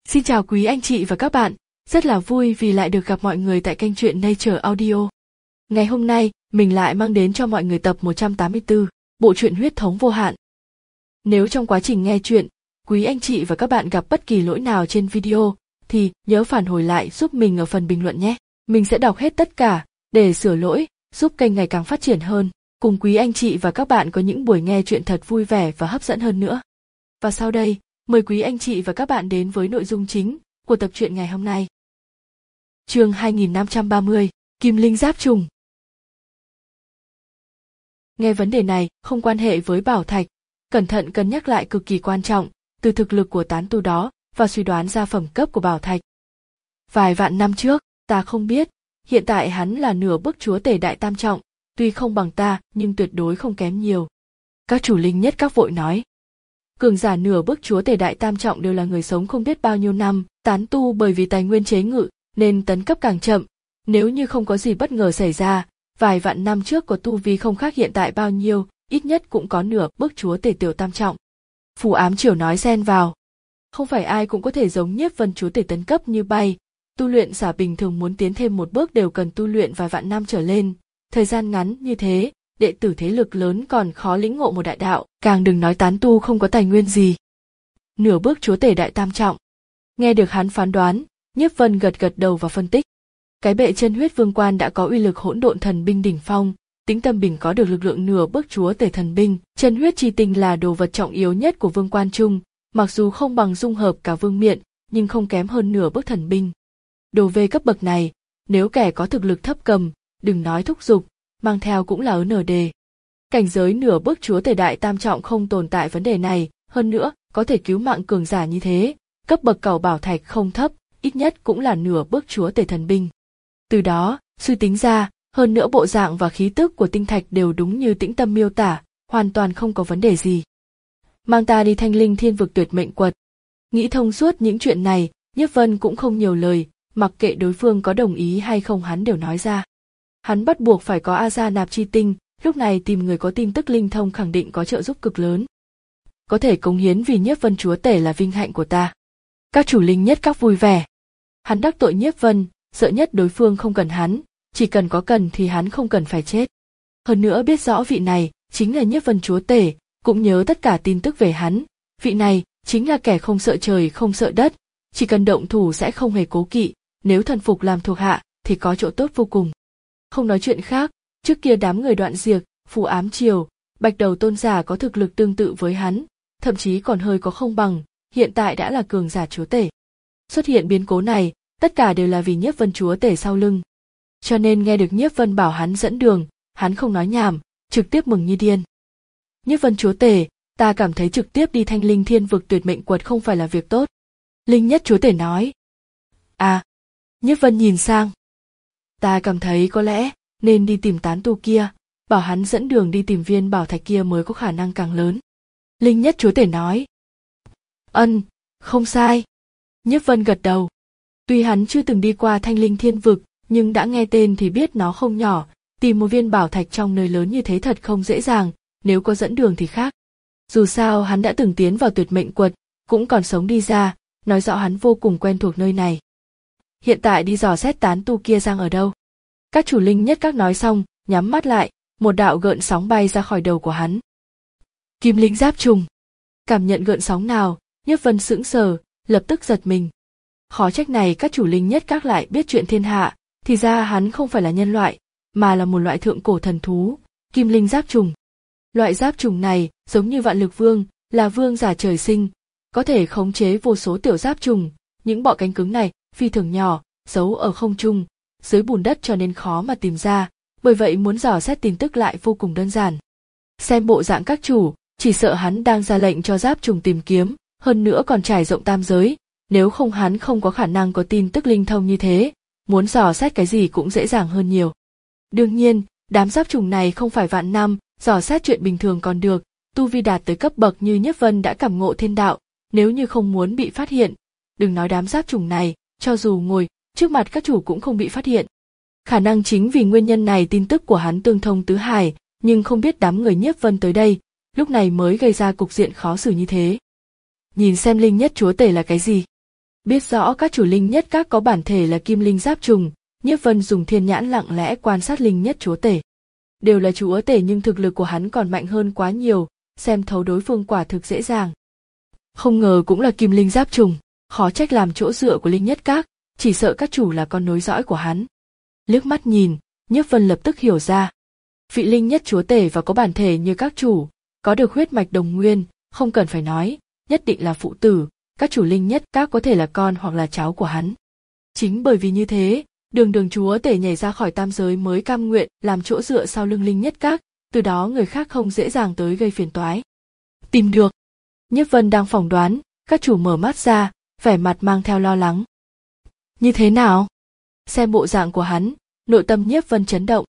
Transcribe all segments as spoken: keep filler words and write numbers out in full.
Xin chào quý anh chị và các bạn, rất là vui vì lại được gặp mọi người tại kênh truyện Nature Audio. Ngày hôm nay, mình lại mang đến cho mọi người tập một trăm tám mươi tư, bộ truyện Huyết thống vô hạn. Nếu trong quá trình nghe truyện, quý anh chị và các bạn gặp bất kỳ lỗi nào trên video, thì nhớ phản hồi lại giúp mình ở phần bình luận nhé. Mình sẽ đọc hết tất cả, để sửa lỗi, giúp kênh ngày càng phát triển hơn, cùng quý anh chị và các bạn có những buổi nghe truyện thật vui vẻ và hấp dẫn hơn nữa. Và sau đây, mời quý anh chị và các bạn đến với nội dung chính của tập truyện ngày hôm nay. Chương hai nghìn năm trăm ba mươi, Kim Linh Giáp Trùng. Nghe vấn đề này không quan hệ với bảo thạch, cẩn thận cân nhắc lại cực kỳ quan trọng, từ thực lực của tán tu đó và suy đoán ra phẩm cấp của bảo thạch. Vài vạn năm trước, ta không biết, hiện tại hắn là nửa bước chúa tể đại tam trọng, tuy không bằng ta nhưng tuyệt đối không kém nhiều. Các chủ linh nhất các vội nói. Cường giả nửa bước chúa tể đại tam trọng đều là người sống không biết bao nhiêu năm, tán tu bởi vì tài nguyên chế ngự nên tấn cấp càng chậm, nếu như không có gì bất ngờ xảy ra, vài vạn năm trước có tu vi không khác hiện tại bao nhiêu, ít nhất cũng có nửa bước chúa tể tiểu tam trọng. Phù Ám Triều nói xen vào. Không phải ai cũng có thể giống Nhiếp Vân chúa tể tấn cấp như bay, tu luyện giả bình thường muốn tiến thêm một bước đều cần tu luyện vài vạn năm trở lên, thời gian ngắn như thế, đệ tử thế lực lớn còn khó lĩnh ngộ một đại đạo, càng đừng nói tán tu không có tài nguyên gì. Nửa bước chúa tể đại tam trọng. Nghe được hắn phán đoán, Nhiếp Vân gật gật đầu và phân tích. Cái bệ chân huyết vương quan đã có uy lực hỗn độn thần binh đỉnh phong, Tĩnh Tâm Bình có được lực lượng nửa bước chúa tể thần binh, chân huyết chi tinh là đồ vật trọng yếu nhất của vương quan chung, mặc dù không bằng dung hợp cả vương miện, nhưng không kém hơn nửa bước thần binh. Đồ về cấp bậc này, nếu kẻ có thực lực thấp cầm, đừng nói thúc giục, mang theo cũng là ớn đề. Cảnh giới nửa bước chúa tể đại tam trọng không tồn tại vấn đề này, hơn nữa, có thể cứu mạng cường giả như thế, cấp bậc cầu bảo thạch không thấp, ít nhất cũng là nửa bước chúa tể thần binh. Từ đó, suy tính ra, hơn nữa bộ dạng và khí tức của tinh thạch đều đúng như Tĩnh Tâm miêu tả, hoàn toàn không có vấn đề gì. Mang ta đi Thanh Linh Thiên Vực tuyệt mệnh quật. Nghĩ thông suốt những chuyện này, Nhiếp Vân cũng không nhiều lời, mặc kệ đối phương có đồng ý hay không hắn đều nói ra. Hắn bắt buộc phải có A Gia Nạp Chi Tinh, lúc này tìm người có tin tức linh thông khẳng định có trợ giúp cực lớn. Có thể cống hiến vì Nhiếp Vân chúa tể là vinh hạnh của ta. Các chủ linh nhất các vui vẻ. Hắn đắc tội Nhiếp Vân, sợ nhất đối phương không cần hắn, chỉ cần có cần thì hắn không cần phải chết. Hơn nữa biết rõ vị này chính là Nhiếp Vân chúa tể, cũng nhớ tất cả tin tức về hắn, vị này chính là kẻ không sợ trời không sợ đất, chỉ cần động thủ sẽ không hề cố kỵ, nếu thần phục làm thuộc hạ thì có chỗ tốt vô cùng. Không nói chuyện khác, trước kia đám người Đoạn Diệt, Phù Ám Triều, Bạch Đầu tôn giả có thực lực tương tự với hắn, thậm chí còn hơi có không bằng, hiện tại đã là cường giả chúa tể. Xuất hiện biến cố này, tất cả đều là vì Nhiếp Vân chúa tể sau lưng. Cho nên nghe được Nhiếp Vân bảo hắn dẫn đường, hắn không nói nhảm, trực tiếp mừng như điên. Nhiếp Vân chúa tể, ta cảm thấy trực tiếp đi Thanh Linh Thiên Vực tuyệt mệnh quật không phải là việc tốt. Linh Nhất chúa tể nói. À, Nhiếp Vân nhìn sang. Ta cảm thấy có lẽ nên đi tìm tán tu kia, bảo hắn dẫn đường đi tìm viên bảo thạch kia mới có khả năng càng lớn. Linh Nhất chúa tể nói. Ân, không sai. Nhiếp Vân gật đầu. Tuy hắn chưa từng đi qua Thanh Linh Thiên Vực, nhưng đã nghe tên thì biết nó không nhỏ, tìm một viên bảo thạch trong nơi lớn như thế thật không dễ dàng, nếu có dẫn đường thì khác. Dù sao hắn đã từng tiến vào tuyệt mệnh quật, cũng còn sống đi ra, nói rõ hắn vô cùng quen thuộc nơi này. Hiện tại đi dò xét tán tu kia giang ở đâu. Các chủ linh nhất các nói xong, nhắm mắt lại, một đạo gợn sóng bay ra khỏi đầu của hắn. Kim Linh Giáp Trùng. Cảm nhận gợn sóng nào, Nhiếp Vân sững sờ, lập tức giật mình. Khó trách này các chủ linh nhất các lại biết chuyện thiên hạ, thì ra hắn không phải là nhân loại, mà là một loại thượng cổ thần thú, Kim Linh Giáp Trùng. Loại giáp trùng này, giống như Vạn Lực Vương, là vương giả trời sinh, có thể khống chế vô số tiểu giáp trùng, những bọ cánh cứng này phi thường nhỏ, giấu ở không trung, dưới bùn đất cho nên khó mà tìm ra, bởi vậy muốn dò xét tin tức lại vô cùng đơn giản. Xem bộ dạng các chủ, chỉ sợ hắn đang ra lệnh cho giáp trùng tìm kiếm, hơn nữa còn trải rộng tam giới, nếu không hắn không có khả năng có tin tức linh thông như thế, muốn dò xét cái gì cũng dễ dàng hơn nhiều. Đương nhiên, đám giáp trùng này không phải vạn năm, dò xét chuyện bình thường còn được, tu vi đạt tới cấp bậc như Nhiếp Vân đã cảm ngộ thiên đạo, nếu như không muốn bị phát hiện, đừng nói đám giáp trùng này, cho dù ngồi trước mặt các chủ cũng không bị phát hiện. Khả năng chính vì nguyên nhân này tin tức của hắn tương thông tứ hải, nhưng không biết đám người Nhiếp Vân tới đây, lúc này mới gây ra cục diện khó xử như thế. Nhìn xem Linh Nhất chúa tể là cái gì. Biết rõ các chủ linh nhất các có bản thể là kim linh giáp trùng, Nhiếp Vân dùng thiên nhãn lặng lẽ quan sát linh nhất chúa tể. Đều là chúa tể nhưng thực lực của hắn còn mạnh hơn quá nhiều, xem thấu đối phương quả thực dễ dàng. Không ngờ cũng là kim linh giáp trùng, khó trách làm chỗ dựa của linh nhất các, chỉ sợ các chủ là con nối dõi của hắn. Liếc mắt nhìn, Nhiếp Vân lập tức hiểu ra. Vị linh nhất chúa tể và có bản thể như các chủ, có được huyết mạch đồng nguyên, không cần phải nói, nhất định là phụ tử, các chủ linh nhất các có thể là con hoặc là cháu của hắn. Chính bởi vì như thế, đường đường chúa tể nhảy ra khỏi tam giới mới cam nguyện làm chỗ dựa sau lưng linh nhất các, từ đó người khác không dễ dàng tới gây phiền toái. Tìm được. Nhiếp Vân đang phỏng đoán, các chủ mở mắt ra, vẻ mặt mang theo lo lắng. Như thế nào? Xem bộ dạng của hắn, nội tâm Nhiếp Vân chấn động.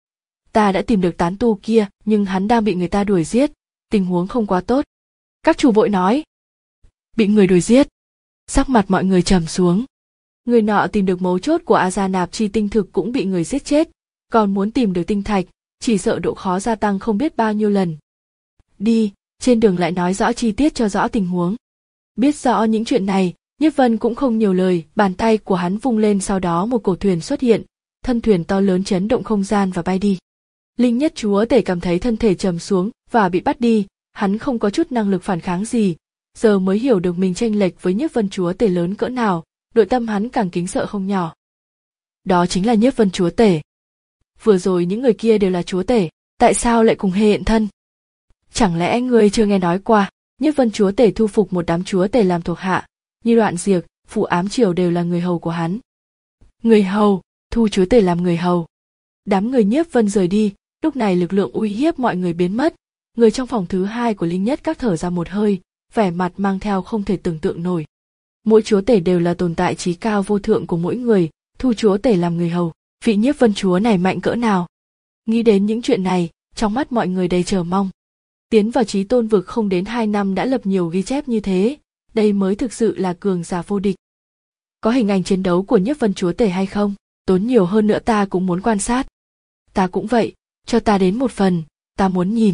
Ta đã tìm được tán tu kia, nhưng hắn đang bị người ta đuổi giết, tình huống không quá tốt. Các chủ vội nói. Bị người đuổi giết. Sắc mặt mọi người trầm xuống. Người nọ tìm được mấu chốt của A Gia Nạp Chi tinh thực cũng bị người giết chết, còn muốn tìm được tinh thạch, chỉ sợ độ khó gia tăng không biết bao nhiêu lần. Đi, trên đường lại nói rõ chi tiết cho rõ tình huống. Biết rõ những chuyện này, Nhiếp Vân cũng không nhiều lời, bàn tay của hắn vung lên, sau đó một cổ thuyền xuất hiện, thân thuyền to lớn chấn động không gian và bay đi. Linh nhất chúa tể cảm thấy thân thể trầm xuống và bị bắt đi, hắn không có chút năng lực phản kháng gì, giờ mới hiểu được mình chênh lệch với Nhiếp Vân chúa tể lớn cỡ nào, nội tâm hắn càng kính sợ không nhỏ. Đó chính là Nhiếp Vân chúa tể. Vừa rồi những người kia đều là chúa tể, tại sao lại cùng hiện thân? Chẳng lẽ ngươi chưa nghe nói qua, Nhiếp Vân chúa tể thu phục một đám chúa tể làm thuộc hạ, như Đoạn Diệt, Phụ Ám Triều đều là người hầu của hắn. Người hầu, thu chúa tể làm người hầu. Đám người Nhiếp Vân rời đi, lúc này lực lượng uy hiếp mọi người biến mất, người trong phòng thứ hai của linh nhất các thở ra một hơi, vẻ mặt mang theo không thể tưởng tượng nổi. Mỗi chúa tể đều là tồn tại trí cao vô thượng của mỗi người, thu chúa tể làm người hầu, vị Nhiếp Vân chúa này mạnh cỡ nào? Nghĩ đến những chuyện này, trong mắt mọi người đầy chờ mong. Tiến vào Chí Tôn vực không đến hai năm đã lập nhiều ghi chép như thế, đây mới thực sự là cường giả vô địch. Có hình ảnh chiến đấu của Nhiếp Vân chúa tể hay không? Tốn nhiều hơn nữa, ta cũng muốn quan sát. Ta cũng vậy, cho ta đến một phần, ta muốn nhìn.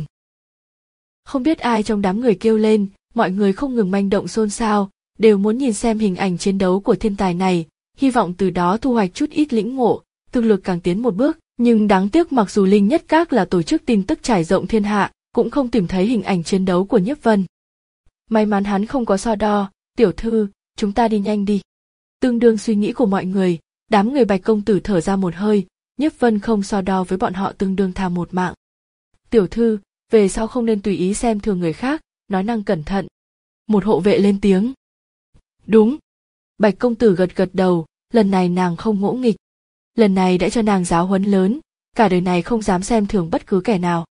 Không biết ai trong đám người kêu lên, mọi người không ngừng manh động xôn xao, đều muốn nhìn xem hình ảnh chiến đấu của thiên tài này, hy vọng từ đó thu hoạch chút ít lĩnh ngộ, thực lực càng tiến một bước, nhưng đáng tiếc mặc dù Linh Nhất Các là tổ chức tin tức trải rộng thiên hạ, cũng không tìm thấy hình ảnh chiến đấu của Nhiếp Vân. May mắn hắn không có so đo, tiểu thư, chúng ta đi nhanh đi. Tương đương suy nghĩ của mọi người, đám người Bạch công tử thở ra một hơi, Nhiếp Vân không so đo với bọn họ, tương đương tha một mạng. Tiểu thư, về sau không nên tùy ý xem thường người khác, nói năng cẩn thận. Một hộ vệ lên tiếng. Đúng. Bạch công tử gật gật đầu, lần này nàng không ngỗ nghịch. Lần này đã cho nàng giáo huấn lớn, cả đời này không dám xem thường bất cứ kẻ nào.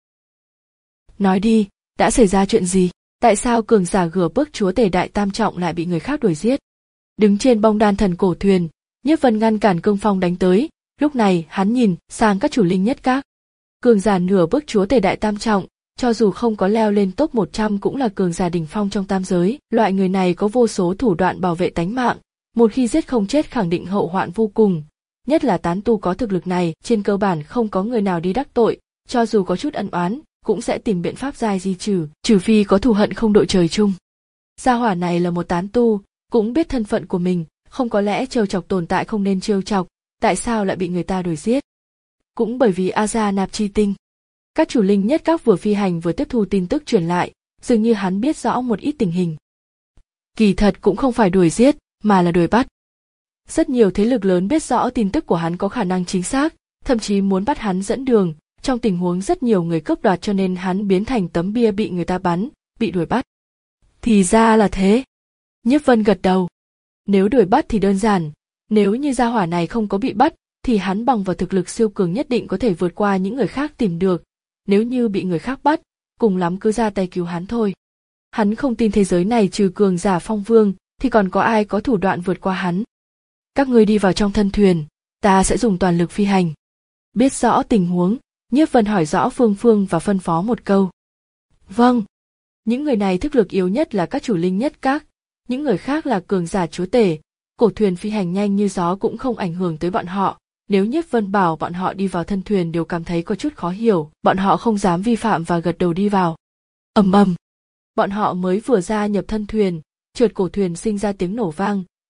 Nói đi, đã xảy ra chuyện gì? Tại sao cường giả gửa bước chúa tể đại tam trọng lại bị người khác đuổi giết? Đứng trên bong đan thần cổ thuyền, Nhiếp Vân ngăn cản cương phong đánh tới, lúc này hắn nhìn sang các chủ linh nhất các. Cường giả nửa bước chúa tể đại tam trọng, cho dù không có leo lên top một trăm cũng là cường giả đỉnh phong trong tam giới, loại người này có vô số thủ đoạn bảo vệ tánh mạng, một khi giết không chết khẳng định hậu hoạn vô cùng, nhất là tán tu có thực lực này, trên cơ bản không có người nào đi đắc tội, cho dù có chút ân oán, cũng sẽ tìm biện pháp giai di trừ, trừ phi có thù hận không đội trời chung. Gia hỏa này là một tán tu, cũng biết thân phận của mình, không có lẽ trêu chọc tồn tại không nên trêu chọc, tại sao lại bị người ta đuổi giết? Cũng bởi vì A Gia Nạp Chi tinh. Các chủ linh nhất các vừa phi hành vừa tiếp thu tin tức truyền lại, dường như hắn biết rõ một ít tình hình. Kỳ thật cũng không phải đuổi giết, mà là đuổi bắt. Rất nhiều thế lực lớn biết rõ tin tức của hắn có khả năng chính xác, thậm chí muốn bắt hắn dẫn đường, trong tình huống rất nhiều người cướp đoạt cho nên hắn biến thành tấm bia bị người ta bắn, bị đuổi bắt. Thì ra là thế. Nhiếp Vân gật đầu. Nếu đuổi bắt thì đơn giản, nếu như gia hỏa này không có bị bắt, thì hắn bằng vào thực lực siêu cường nhất định có thể vượt qua những người khác tìm được, nếu như bị người khác bắt, cùng lắm cứ ra tay cứu hắn thôi. Hắn không tin thế giới này trừ cường giả phong vương, thì còn có ai có thủ đoạn vượt qua hắn. Các ngươi đi vào trong thân thuyền, ta sẽ dùng toàn lực phi hành. Biết rõ tình huống, Nhiếp Vân hỏi rõ phương phương và phân phó một câu. Vâng. Những người này thức lực yếu nhất là các chủ linh nhất các, những người khác là cường giả chúa tể, cổ thuyền phi hành nhanh như gió cũng không ảnh hưởng tới bọn họ. Nếu Nhiếp Vân bảo bọn họ đi vào thân thuyền đều cảm thấy có chút khó hiểu, bọn họ không dám vi phạm và gật đầu đi vào. Ầm ầm, bọn họ mới vừa ra nhập thân thuyền, trượt cổ thuyền sinh ra tiếng nổ vang,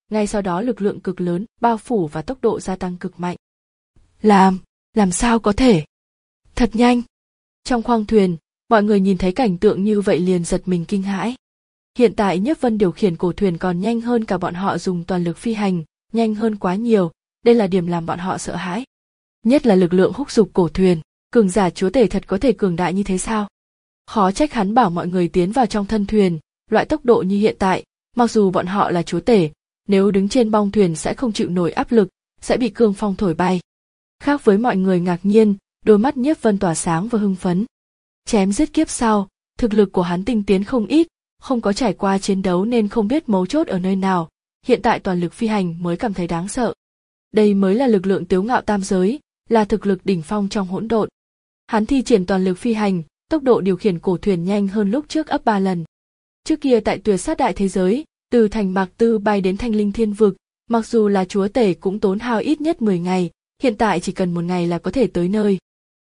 ngay sau đó lực lượng cực lớn bao phủ và tốc độ gia tăng cực mạnh. Làm, làm sao có thể? Thật nhanh. Trong khoang thuyền, mọi người nhìn thấy cảnh tượng như vậy liền giật mình kinh hãi. Hiện tại Nhiếp Vân điều khiển cổ thuyền còn nhanh hơn cả bọn họ dùng toàn lực phi hành, nhanh hơn quá nhiều, đây là điểm làm bọn họ sợ hãi. Nhất là lực lượng húc dục cổ thuyền, cường giả chúa tể thật có thể cường đại như thế sao? Khó trách hắn bảo mọi người tiến vào trong thân thuyền, loại tốc độ như hiện tại, mặc dù bọn họ là chúa tể, nếu đứng trên bong thuyền sẽ không chịu nổi áp lực, sẽ bị cương phong thổi bay. Khác với mọi người ngạc nhiên, đôi mắt Nhiếp Vân tỏa sáng và hưng phấn. Chém giết kiếp sau, thực lực của hắn tinh tiến không ít, không có trải qua chiến đấu nên không biết mấu chốt ở nơi nào, hiện tại toàn lực phi hành mới cảm thấy đáng sợ. Đây mới là lực lượng tiếu ngạo tam giới, là thực lực đỉnh phong trong hỗn độn. Hắn thi triển toàn lực phi hành, tốc độ điều khiển cổ thuyền nhanh hơn lúc trước ấp ba lần. Trước kia tại Tuyệt Sát đại thế giới, từ thành Mạc Tư bay đến Thanh Linh Thiên Vực, mặc dù là chúa tể cũng tốn hao ít nhất mười ngày, hiện tại chỉ cần một ngày là có thể tới nơi.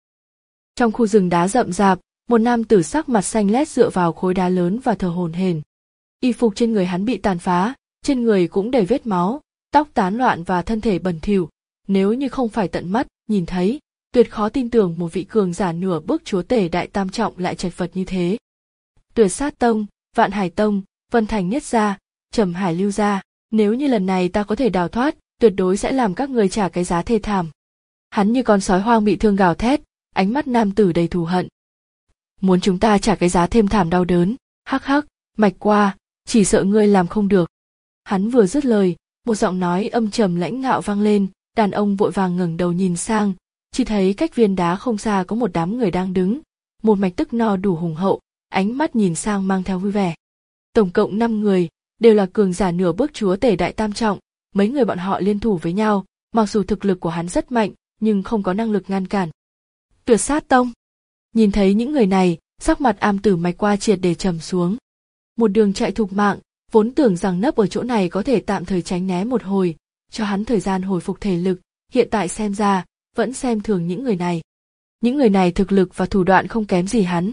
Trong khu rừng đá rậm rạp, một nam tử sắc mặt xanh lét dựa vào khối đá lớn và thở hổn hển. Y phục trên người hắn bị tàn phá, trên người cũng đầy vết máu, tóc tán loạn và thân thể bẩn thỉu. Nếu như không phải tận mắt nhìn thấy, tuyệt khó tin tưởng một vị cường giả nửa bước chúa tể đại tam trọng lại chật vật như thế. Tuyệt Sát Tông, Vạn Hải Tông, Vân Thành Nhất gia, Trầm Hải Lưu gia, nếu như lần này ta có thể đào thoát, tuyệt đối sẽ làm các người trả cái giá thê thảm. Hắn như con sói hoang bị thương gào thét, ánh mắt nam tử đầy thù hận. Muốn chúng ta trả cái giá thêm thảm đau đớn, hắc hắc, Mạch Qua, chỉ sợ ngươi làm không được. Hắn vừa dứt lời, một giọng nói âm trầm lãnh ngạo vang lên, đàn ông vội vàng ngẩng đầu nhìn sang, chỉ thấy cách viên đá không xa có một đám người đang đứng, một mạch tức no đủ hùng hậu, ánh mắt nhìn sang mang theo vui vẻ. Tổng cộng năm người, đều là cường giả nửa bước chúa tể đại tam trọng, mấy người bọn họ liên thủ với nhau, mặc dù thực lực của hắn rất mạnh, nhưng không có năng lực ngăn cản. Tuyệt Sát Tông. Nhìn thấy những người này, sắc mặt am tử Mạch Qua triệt để trầm xuống. Một đường chạy thục mạng, vốn tưởng rằng nấp ở chỗ này có thể tạm thời tránh né một hồi, cho hắn thời gian hồi phục thể lực, hiện tại xem ra, vẫn xem thường những người này. Những người này thực lực và thủ đoạn không kém gì hắn.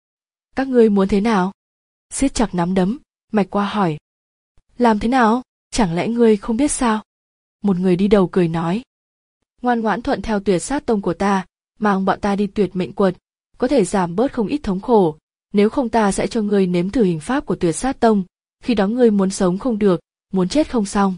Các ngươi muốn thế nào? Siết chặt nắm đấm, Mạch Qua hỏi. Làm thế nào? Chẳng lẽ ngươi không biết sao? Một người đi đầu cười nói. Ngoan ngoãn thuận theo Tuyệt Sát Tông của ta, mang bọn ta đi tuyệt mệnh quật, có thể giảm bớt không ít thống khổ, nếu không ta sẽ cho ngươi nếm thử hình pháp của Tuyệt Sát Tông, khi đó ngươi muốn sống không được, muốn chết không xong.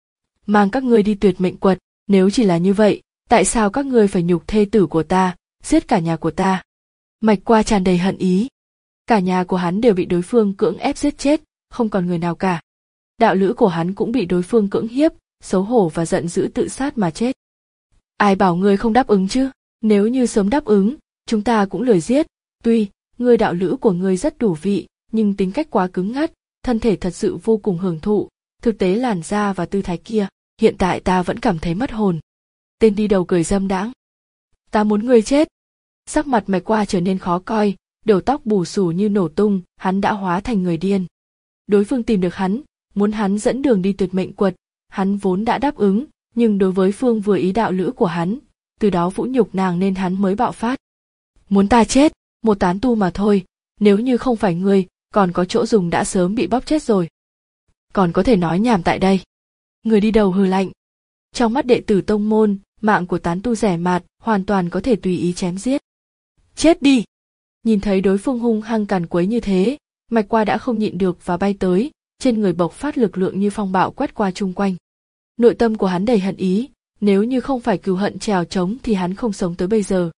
Mang các ngươi đi tuyệt mệnh quật, nếu chỉ là như vậy, tại sao các ngươi phải nhục thê tử của ta, giết cả nhà của ta? Mạch Qua tràn đầy hận ý. Cả nhà của hắn đều bị đối phương cưỡng ép giết chết, không còn người nào cả. Đạo lữ của hắn cũng bị đối phương cưỡng hiếp, xấu hổ và giận dữ tự sát mà chết. Ai bảo ngươi không đáp ứng chứ? Nếu như sớm đáp ứng, chúng ta cũng lười giết. Tuy, ngươi đạo lữ của ngươi rất đủ vị, nhưng tính cách quá cứng ngắt, thân thể thật sự vô cùng hưởng thụ, thực tế làn da và tư thái kia, hiện tại ta vẫn cảm thấy mất hồn. Tên đi đầu cười dâm đãng. Ta muốn ngươi chết. Sắc mặt Mạch Qua trở nên khó coi, đầu tóc bù xù như nổ tung, hắn đã hóa thành người điên. Đối phương tìm được hắn, muốn hắn dẫn đường đi tuyệt mệnh quật, hắn vốn đã đáp ứng, nhưng đối với Phương vừa ý đạo lữ của hắn, từ đó vũ nhục nàng nên hắn mới bạo phát. Muốn ta chết, một tán tu mà thôi, nếu như không phải ngươi, còn có chỗ dùng đã sớm bị bóp chết rồi. Còn có thể nói nhảm tại đây. Người đi đầu hừ lạnh. Trong mắt đệ tử tông môn, mạng của tán tu rẻ mạt, hoàn toàn có thể tùy ý chém giết. Chết đi! Nhìn thấy đối phương hung hăng càn quấy như thế, Mạch Qua đã không nhịn được và bay tới, trên người bộc phát lực lượng như phong bạo quét qua chung quanh. Nội tâm của hắn đầy hận ý, nếu như không phải cừu hận trèo trống thì hắn không sống tới bây giờ.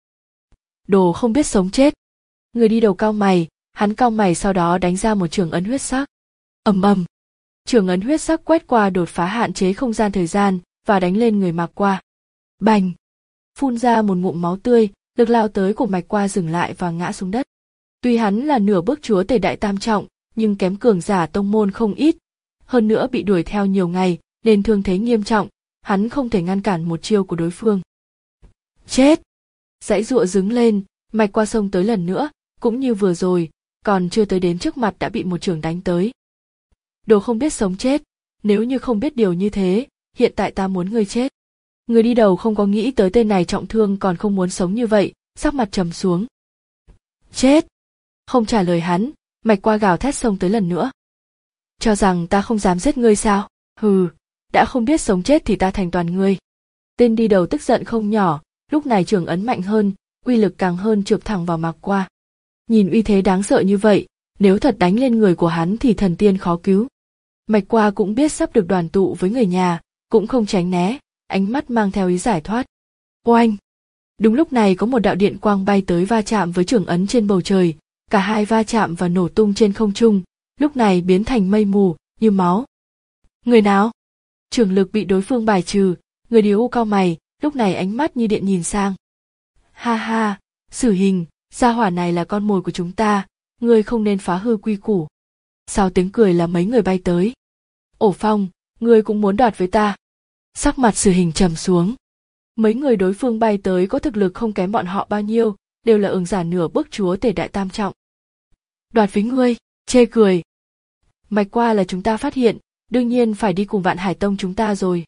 Đồ không biết sống chết. Người đi đầu cau mày, hắn cau mày sau đó đánh ra một trường ấn huyết sắc. Ầm ầm. Trường ấn huyết sắc quét qua đột phá hạn chế không gian thời gian và đánh lên người Mạch Qua. Bành! Phun ra một ngụm máu tươi, lực lao tới của Mạch Qua dừng lại và ngã xuống đất. Tuy hắn là nửa bước chúa tể đại tam trọng, nhưng kém cường giả tông môn không ít. Hơn nữa bị đuổi theo nhiều ngày, nên thương thế nghiêm trọng, hắn không thể ngăn cản một chiêu của đối phương. Chết! Dãy giụa đứng lên, Mạch Qua xông tới lần nữa, cũng như vừa rồi, còn chưa tới đến trước mặt đã bị một chưởng đánh tới. Đồ không biết sống chết, nếu như không biết điều như thế, hiện tại ta muốn ngươi chết. Người đi đầu không có nghĩ tới tên này trọng thương còn không muốn sống như vậy, sắc mặt trầm xuống. Chết! Không trả lời hắn, Mạch Qua gào thét xông tới lần nữa. Cho rằng ta không dám giết ngươi sao? Hừ, đã không biết sống chết thì ta thành toàn ngươi. Tên đi đầu tức giận không nhỏ, lúc này trường ấn mạnh hơn, uy lực càng hơn chụp thẳng vào Mạc Qua. Nhìn uy thế đáng sợ như vậy, nếu thật đánh lên người của hắn thì thần tiên khó cứu. Mạch Qua cũng biết sắp được đoàn tụ với người nhà, cũng không tránh né, ánh mắt mang theo ý giải thoát. Oanh! Đúng lúc này có một đạo điện quang bay tới va chạm với trường ấn trên bầu trời, cả hai va chạm và nổ tung trên không trung, lúc này biến thành mây mù, như máu. Người nào? Trường lực bị đối phương bài trừ, người điếu u cau mày, lúc này ánh mắt như điện nhìn sang. Ha ha, Sử Hình, gia hỏa này là con mồi của chúng ta, ngươi không nên phá hư quy củ. Sau tiếng cười là mấy người bay tới. Ổ Phong, ngươi cũng muốn đoạt với ta. Sắc mặt Sử Hình trầm xuống. Mấy người đối phương bay tới có thực lực không kém bọn họ bao nhiêu, đều là ưng giả nửa bước chúa tể đại tam trọng. Đoạt với ngươi, chê cười. Mạch Qua là chúng ta phát hiện, đương nhiên phải đi cùng Vạn Hải Tông chúng ta rồi.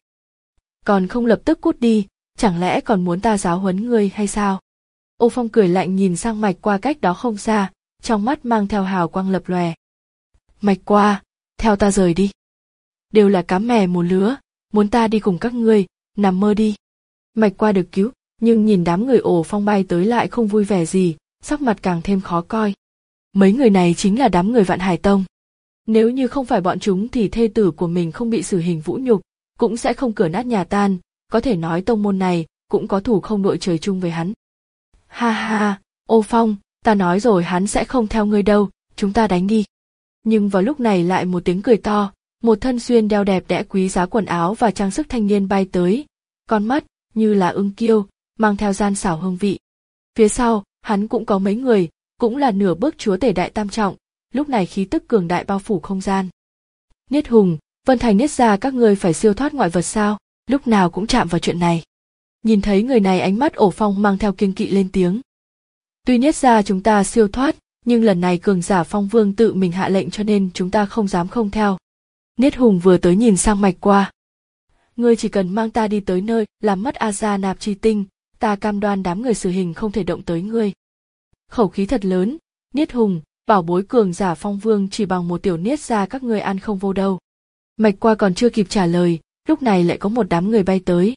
Còn không lập tức cút đi, chẳng lẽ còn muốn ta giáo huấn ngươi hay sao? Ô Phong cười lạnh nhìn sang Mạch Qua cách đó không xa, trong mắt mang theo hào quang lập lòe. Mạch Qua, theo ta rời đi. Đều là cá mè một lứa, muốn ta đi cùng các ngươi, nằm mơ đi. Mạch Qua được cứu, nhưng nhìn đám người Ổ Phong bay tới lại không vui vẻ gì, sắc mặt càng thêm khó coi. Mấy người này chính là đám người Vạn Hải Tông. Nếu như không phải bọn chúng thì thê tử của mình không bị Sử Hình vũ nhục, cũng sẽ không cửa nát nhà tan, có thể nói tông môn này cũng có thủ không đội trời chung với hắn. Ha ha, Ô Phong, ta nói rồi hắn sẽ không theo ngươi đâu, chúng ta đánh đi. Nhưng vào lúc này lại một tiếng cười to, một thân xuyên đeo đẹp đẽ quý giá quần áo và trang sức thanh niên bay tới, con mắt như là ưng kiêu, mang theo gian xảo hương vị. Phía sau, hắn cũng có mấy người, cũng là nửa bước chúa tể đại tam trọng, lúc này khí tức cường đại bao phủ không gian. Niết Hùng, Vân Thành Niết gia các ngươi phải siêu thoát ngoại vật sao, lúc nào cũng chạm vào chuyện này. Nhìn thấy người này ánh mắt Ổ Phong mang theo kiêng kỵ lên tiếng. Tuy Niết gia chúng ta siêu thoát, nhưng lần này cường giả Phong Vương tự mình hạ lệnh cho nên chúng ta không dám không theo. Niết Hùng vừa tới nhìn sang Mạch Qua. Ngươi chỉ cần mang ta đi tới nơi làm mất A Gia Nạp Chi Tinh, ta cam đoan đám người Sử Hình không thể động tới ngươi. Khẩu khí thật lớn, Niết Hùng, bảo bối cường giả Phong Vương chỉ bằng một tiểu Niết gia các ngươi ăn không vô đâu. Mạch Qua còn chưa kịp trả lời, lúc này lại có một đám người bay tới.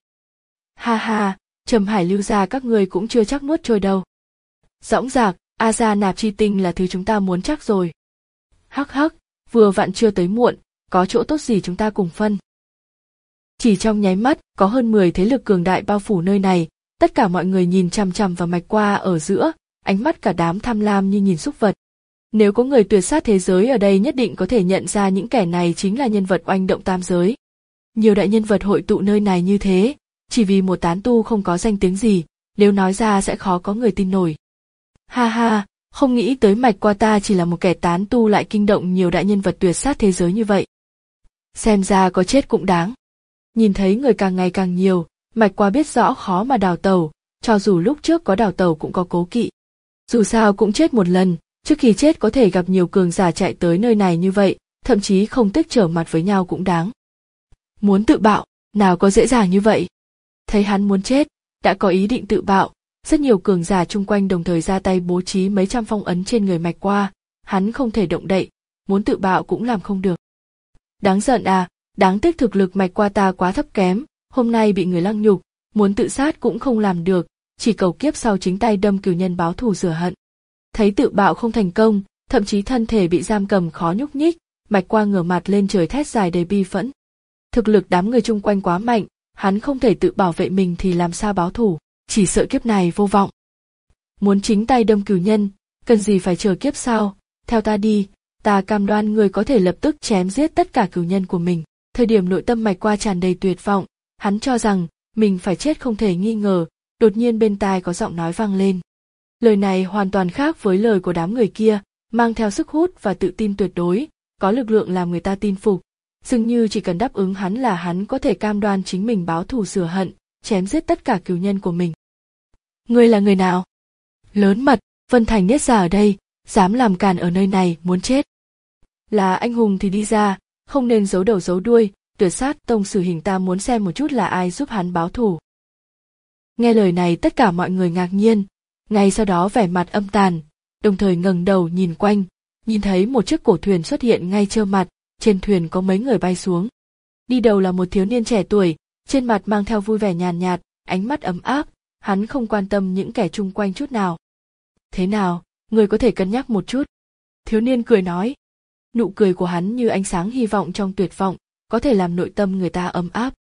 Ha ha, Trầm Hải Lưu gia các ngươi cũng chưa chắc nuốt trôi đâu. Dõng dạc, A Gia Nạp Chi Tinh là thứ chúng ta muốn chắc rồi. Hắc hắc, vừa vặn chưa tới muộn, có chỗ tốt gì chúng ta cùng phân. Chỉ trong nháy mắt, có hơn mười thế lực cường đại bao phủ nơi này, tất cả mọi người nhìn chằm chằm vào Mạch Qua ở giữa, ánh mắt cả đám tham lam như nhìn súc vật. Nếu có người tuyệt sát thế giới ở đây nhất định có thể nhận ra những kẻ này chính là nhân vật oanh động tam giới. Nhiều đại nhân vật hội tụ nơi này như thế, chỉ vì một tán tu không có danh tiếng gì, nếu nói ra sẽ khó có người tin nổi. Ha ha, không nghĩ tới Mạch Qua ta chỉ là một kẻ tán tu lại kinh động nhiều đại nhân vật tuyệt sát thế giới như vậy. Xem ra có chết cũng đáng. Nhìn thấy người càng ngày càng nhiều, Mạch Qua biết rõ khó mà đào tẩu, cho dù lúc trước có đào tẩu cũng có cố kỵ. Dù sao cũng chết một lần, trước khi chết có thể gặp nhiều cường giả chạy tới nơi này như vậy, thậm chí không tiếc trở mặt với nhau cũng đáng. Muốn tự bạo, nào có dễ dàng như vậy. Thấy hắn muốn chết, đã có ý định tự bạo, rất nhiều cường giả chung quanh đồng thời ra tay bố trí mấy trăm phong ấn trên người Mạch Qua, hắn không thể động đậy, muốn tự bạo cũng làm không được. Đáng giận à, đáng tiếc thực lực Mạch Qua ta quá thấp kém, hôm nay bị người lăng nhục, muốn tự sát cũng không làm được, chỉ cầu kiếp sau chính tay đâm cừu nhân báo thù rửa hận. Thấy tự bạo không thành công, thậm chí thân thể bị giam cầm khó nhúc nhích, Mạch Qua ngửa mặt lên trời thét dài đầy bi phẫn. Thực lực đám người chung quanh quá mạnh, hắn không thể tự bảo vệ mình thì làm sao báo thù, chỉ sợ kiếp này vô vọng. Muốn chính tay đâm cừu nhân, cần gì phải chờ kiếp sau, theo ta đi, ta cam đoan người có thể lập tức chém giết tất cả cừu nhân của mình. Thời điểm nội tâm Mạch Qua tràn đầy tuyệt vọng, hắn cho rằng mình phải chết không thể nghi ngờ, đột nhiên bên tai có giọng nói vang lên. Lời này hoàn toàn khác với lời của đám người kia, mang theo sức hút và tự tin tuyệt đối, có lực lượng làm người ta tin phục. Dường như chỉ cần đáp ứng hắn là hắn có thể cam đoan chính mình báo thù rửa hận, chém giết tất cả cừu nhân của mình. Ngươi là người nào? Lớn mật, Vân Thành Niết gia ở đây, dám làm càn ở nơi này, muốn chết. Là anh hùng thì đi ra, không nên giấu đầu giấu đuôi, tuyệt sát tông Sử Hình ta muốn xem một chút là ai giúp hắn báo thù. Nghe lời này tất cả mọi người ngạc nhiên, ngay sau đó vẻ mặt âm tàn, đồng thời ngẩng đầu nhìn quanh, nhìn thấy một chiếc cổ thuyền xuất hiện ngay trơ mặt, trên thuyền có mấy người bay xuống. Đi đầu là một thiếu niên trẻ tuổi, trên mặt mang theo vui vẻ nhàn nhạt, ánh mắt ấm áp, hắn không quan tâm những kẻ chung quanh chút nào. Thế nào, người có thể cân nhắc một chút. Thiếu niên cười nói. Nụ cười của hắn như ánh sáng hy vọng trong tuyệt vọng, có thể làm nội tâm người ta ấm áp.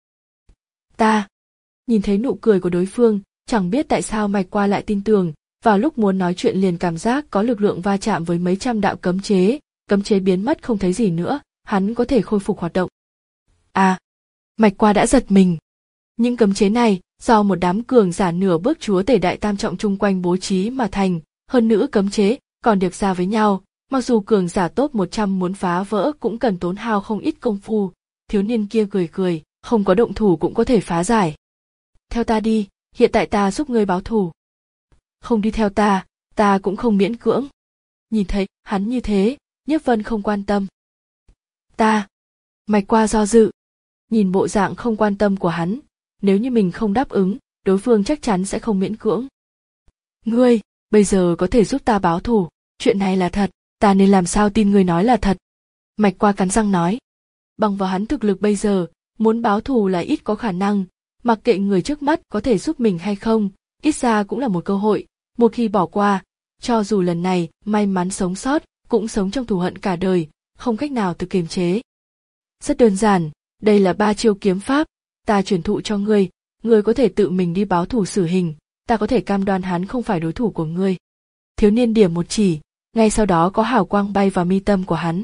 Ta, nhìn thấy nụ cười của đối phương, chẳng biết tại sao Mạch Qua lại tin tưởng, vào lúc muốn nói chuyện liền cảm giác có lực lượng va chạm với mấy trăm đạo cấm chế, cấm chế biến mất không thấy gì nữa, hắn có thể khôi phục hoạt động. À, Mạch Qua đã giật mình. Những cấm chế này do một đám cường giả nửa bước chúa tể đại tam trọng chung quanh bố trí mà thành, hơn nữa cấm chế còn được ra với nhau, mặc dù cường giả top một trăm muốn phá vỡ cũng cần tốn hao không ít công phu. Thiếu niên kia cười cười, không có động thủ cũng có thể phá giải. Theo ta đi, hiện tại ta giúp ngươi báo thù. Không đi theo ta, ta cũng không miễn cưỡng. Nhìn thấy hắn như thế, Nhiếp Vân không quan tâm. Ta, Mạch Qua do dự. Nhìn bộ dạng không quan tâm của hắn, nếu như mình không đáp ứng, đối phương chắc chắn sẽ không miễn cưỡng. Ngươi, bây giờ có thể giúp ta báo thù, chuyện này là thật, ta nên làm sao tin ngươi nói là thật. Mạch Qua cắn răng nói. Bằng vào hắn thực lực bây giờ, muốn báo thù là ít có khả năng, mặc kệ người trước mắt có thể giúp mình hay không, ít ra cũng là một cơ hội, một khi bỏ qua, cho dù lần này may mắn sống sót, cũng sống trong thù hận cả đời, không cách nào tự kiềm chế. Rất đơn giản, đây là ba chiêu kiếm pháp, ta truyền thụ cho ngươi, ngươi có thể tự mình đi báo thù xử hình, ta có thể cam đoan hắn không phải đối thủ của ngươi. Thiếu niên điểm một chỉ, ngay sau đó có hào quang bay vào mi tâm của hắn.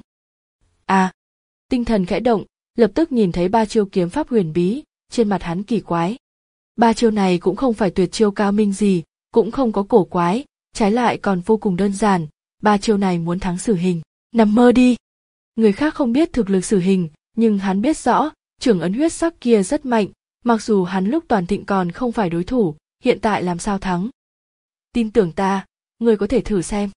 À, tinh thần khẽ động, lập tức nhìn thấy ba chiêu kiếm pháp huyền bí, trên mặt hắn kỳ quái. Ba chiêu này cũng không phải tuyệt chiêu cao minh gì, cũng không có cổ quái, trái lại còn vô cùng đơn giản, ba chiêu này muốn thắng xử hình, nằm mơ đi. Người khác không biết thực lực xử hình, nhưng hắn biết rõ, trưởng ấn huyết sắc kia rất mạnh, mặc dù hắn lúc toàn thịnh còn không phải đối thủ, hiện tại làm sao thắng. Tin tưởng ta, ngươi có thể thử xem.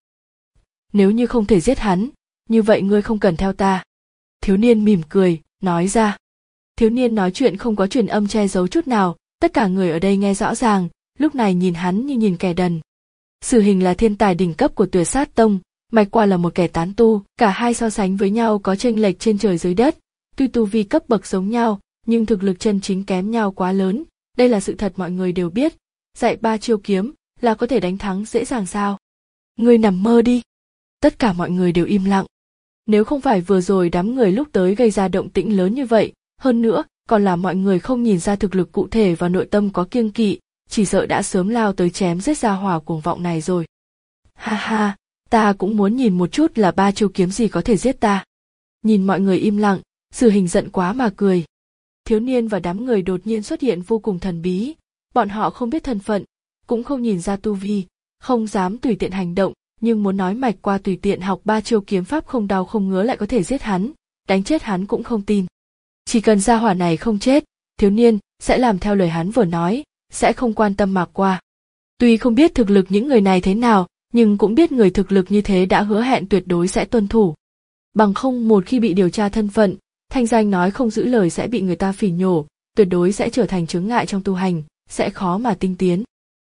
Nếu như không thể giết hắn, như vậy ngươi không cần theo ta. Thiếu niên mỉm cười, nói ra. Thiếu niên nói chuyện không có truyền âm che giấu chút nào, tất cả người ở đây nghe rõ ràng, lúc này nhìn hắn như nhìn kẻ đần. Sử hình là thiên tài đỉnh cấp của Tuyệt Sát Tông, Mạch Qua là một kẻ tán tu, cả hai so sánh với nhau có chênh lệch trên trời dưới đất, tuy tu vi cấp bậc giống nhau, nhưng thực lực chân chính kém nhau quá lớn, đây là sự thật mọi người đều biết, dạy ba chiêu kiếm là có thể đánh thắng dễ dàng sao? Ngươi nằm mơ đi. Tất cả mọi người đều im lặng. Nếu không phải vừa rồi đám người lúc tới gây ra động tĩnh lớn như vậy, hơn nữa, còn là mọi người không nhìn ra thực lực cụ thể và nội tâm có kiêng kỵ, chỉ sợ đã sớm lao tới chém giết gia hỏa cuồng vọng này rồi. Ha ha, ta cũng muốn nhìn một chút là ba chiêu kiếm gì có thể giết ta. Nhìn mọi người im lặng, Sử Hình giận quá mà cười. Thiếu niên và đám người đột nhiên xuất hiện vô cùng thần bí, bọn họ không biết thân phận, cũng không nhìn ra tu vi, không dám tùy tiện hành động, nhưng muốn nói Mạch Qua tùy tiện học ba chiêu kiếm pháp không đau không ngứa lại có thể giết hắn, đánh chết hắn cũng không tin. Chỉ cần gia hỏa này không chết, thiếu niên sẽ làm theo lời hắn vừa nói, sẽ không quan tâm Mạch Qua. Tuy không biết thực lực những người này thế nào, nhưng cũng biết người thực lực như thế đã hứa hẹn tuyệt đối sẽ tuân thủ. Bằng không một khi bị điều tra thân phận, thanh danh nói không giữ lời sẽ bị người ta phỉ nhổ, tuyệt đối sẽ trở thành chướng ngại trong tu hành, sẽ khó mà tinh tiến.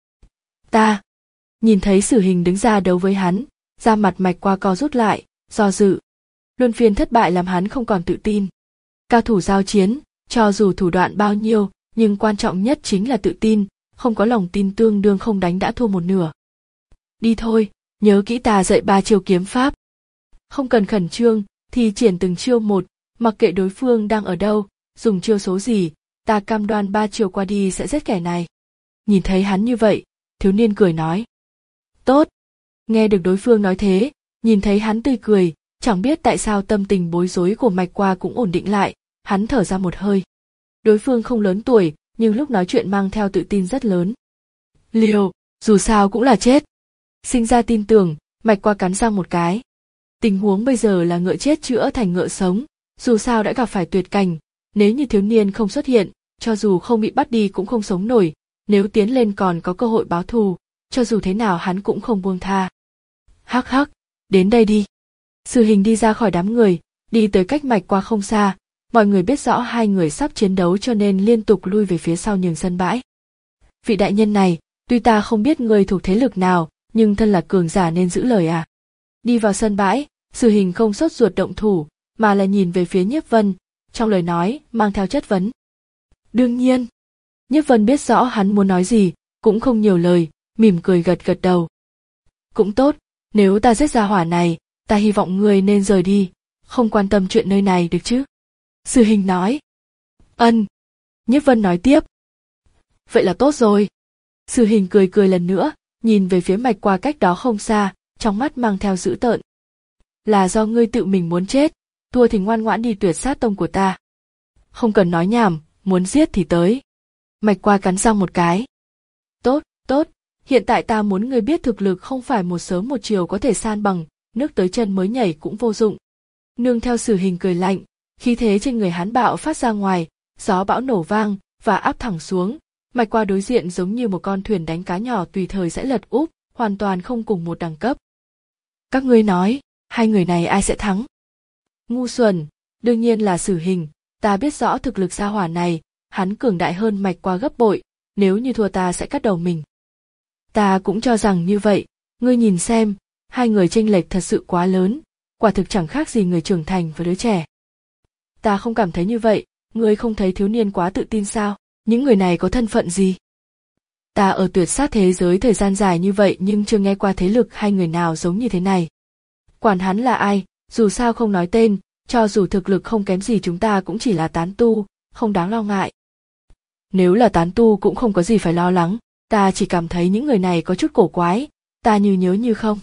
Ta, nhìn thấy Sử Hình đứng ra đấu với hắn, da mặt Mạch Qua co rút lại, do dự. Luân phiên thất bại làm hắn không còn tự tin. Cao thủ giao chiến, cho dù thủ đoạn bao nhiêu, nhưng quan trọng nhất chính là tự tin, không có lòng tin tương đương không đánh đã thua một nửa. Đi thôi, nhớ kỹ ta dạy ba chiêu kiếm pháp. Không cần khẩn trương, thì triển từng chiêu một, mặc kệ đối phương đang ở đâu, dùng chiêu số gì, ta cam đoan ba chiêu qua đi sẽ giết kẻ này. Nhìn thấy hắn như vậy, thiếu niên cười nói. Tốt. Nghe được đối phương nói thế, nhìn thấy hắn tươi cười, chẳng biết tại sao tâm tình bối rối của Mạch Qua cũng ổn định lại, hắn thở ra một hơi. Đối phương không lớn tuổi, nhưng lúc nói chuyện mang theo tự tin rất lớn. Liều, dù sao cũng là chết. Sinh ra tin tưởng, Mạch Qua cắn răng một cái. Tình huống bây giờ là ngựa chết chữa thành ngựa sống, dù sao đã gặp phải tuyệt cảnh, nếu như thiếu niên không xuất hiện, cho dù không bị bắt đi cũng không sống nổi, nếu tiến lên còn có cơ hội báo thù, cho dù thế nào hắn cũng không buông tha. Hắc hắc, đến đây đi. Sử Hình đi ra khỏi đám người, đi tới cách Mạch Qua không xa, mọi người biết rõ hai người sắp chiến đấu cho nên liên tục lui về phía sau nhường sân bãi. Vị đại nhân này, tuy ta không biết người thuộc thế lực nào, nhưng thân là cường giả nên giữ lời à. Đi vào sân bãi, Sử Hình không sốt ruột động thủ, mà là nhìn về phía Nhiếp Vân, trong lời nói mang theo chất vấn. Đương nhiên. Nhiếp Vân biết rõ hắn muốn nói gì, cũng không nhiều lời, mỉm cười gật gật đầu. Cũng tốt, nếu ta giết ra hỏa này, ta hy vọng ngươi nên rời đi, không quan tâm chuyện nơi này được chứ? Sử Hình nói. Ân. Nhiếp Vân nói tiếp. Vậy là tốt rồi. Sử Hình cười cười lần nữa, nhìn về phía Mạch Qua cách đó không xa, trong mắt mang theo dữ tợn. Là do ngươi tự mình muốn chết, thua thì ngoan ngoãn đi tuyệt sát tông của ta. Không cần nói nhảm, muốn giết thì tới. Mạch Qua cắn răng một cái. Tốt, tốt, hiện tại ta muốn ngươi biết thực lực không phải một sớm một chiều có thể san bằng, nước tới chân mới nhảy cũng vô dụng. Nương theo Sử Hình cười lạnh, khí thế trên người hắn bạo phát ra ngoài, gió bão nổ vang và áp thẳng xuống. Mạch Qua đối diện giống như một con thuyền đánh cá nhỏ tùy thời sẽ lật úp, hoàn toàn không cùng một đẳng cấp. Các ngươi nói, hai người này ai sẽ thắng? Ngu xuẩn, đương nhiên là Sử Hình, ta biết rõ thực lực gia hỏa này, hắn cường đại hơn Mạch Qua gấp bội, nếu như thua ta sẽ cắt đầu mình. Ta cũng cho rằng như vậy, ngươi nhìn xem, hai người chênh lệch thật sự quá lớn, quả thực chẳng khác gì người trưởng thành và đứa trẻ. Ta không cảm thấy như vậy, ngươi không thấy thiếu niên quá tự tin sao? Những người này có thân phận gì? Ta ở tuyệt sát thế giới thời gian dài như vậy nhưng chưa nghe qua thế lực hai người nào giống như thế này. Quản hắn là ai, dù sao không nói tên, cho dù thực lực không kém gì chúng ta cũng chỉ là tán tu, không đáng lo ngại. Nếu là tán tu cũng không có gì phải lo lắng, ta chỉ cảm thấy những người này có chút cổ quái, ta như nhớ như không.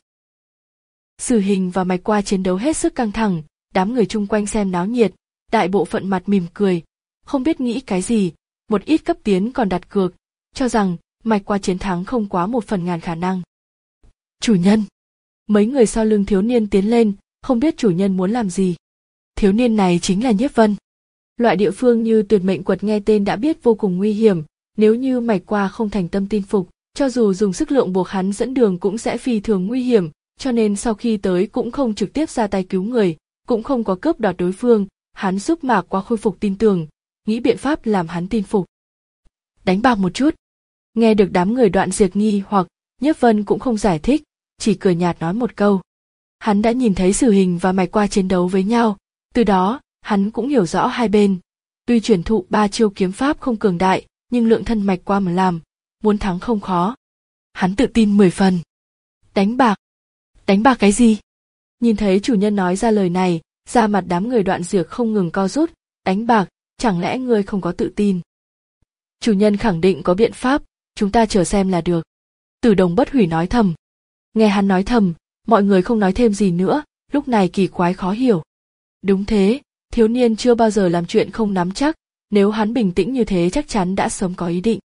Sử Hình và Mạch Qua chiến đấu hết sức căng thẳng, đám người chung quanh xem náo nhiệt, đại bộ phận mặt mỉm cười, không biết nghĩ cái gì, một ít cấp tiến còn đặt cược, cho rằng Mạch Qua chiến thắng không quá một phần ngàn khả năng. Chủ nhân. Mấy người sau lưng thiếu niên tiến lên, không biết chủ nhân muốn làm gì. Thiếu niên này chính là Nhiếp Vân. Loại địa phương như Tuyệt Mệnh Quật nghe tên đã biết vô cùng nguy hiểm, nếu như Mạch Qua không thành tâm tin phục, cho dù dùng sức lượng buộc hắn dẫn đường cũng sẽ phi thường nguy hiểm, cho nên sau khi tới cũng không trực tiếp ra tay cứu người, cũng không có cướp đoạt đối phương, hắn giúp Mạc Qua khôi phục tin tưởng, nghĩ biện pháp làm hắn tin phục. Đánh bạc một chút. Nghe được đám người Đoạn Diệt nghi hoặc, Nhiếp Vân cũng không giải thích, chỉ cười nhạt nói một câu. Hắn đã nhìn thấy Sử Hình và Mạch Qua chiến đấu với nhau, từ đó, hắn cũng hiểu rõ hai bên. Tuy truyền thụ ba chiêu kiếm pháp không cường đại, nhưng lượng thân Mạch Qua mà làm, muốn thắng không khó. Hắn tự tin mười phần. Đánh bạc. Đánh bạc cái gì? Nhìn thấy chủ nhân nói ra lời này, da mặt đám người Đoạn Diệt không ngừng co rút, đánh bạc, chẳng lẽ ngươi không có tự tin? Chủ nhân khẳng định có biện pháp, chúng ta chờ xem là được. Tử Đồng Bất Hủy nói thầm. Nghe hắn nói thầm, mọi người không nói thêm gì nữa, lúc này kỳ quái khó hiểu. Đúng thế, thiếu niên chưa bao giờ làm chuyện không nắm chắc, nếu hắn bình tĩnh như thế chắc chắn đã sớm có ý định.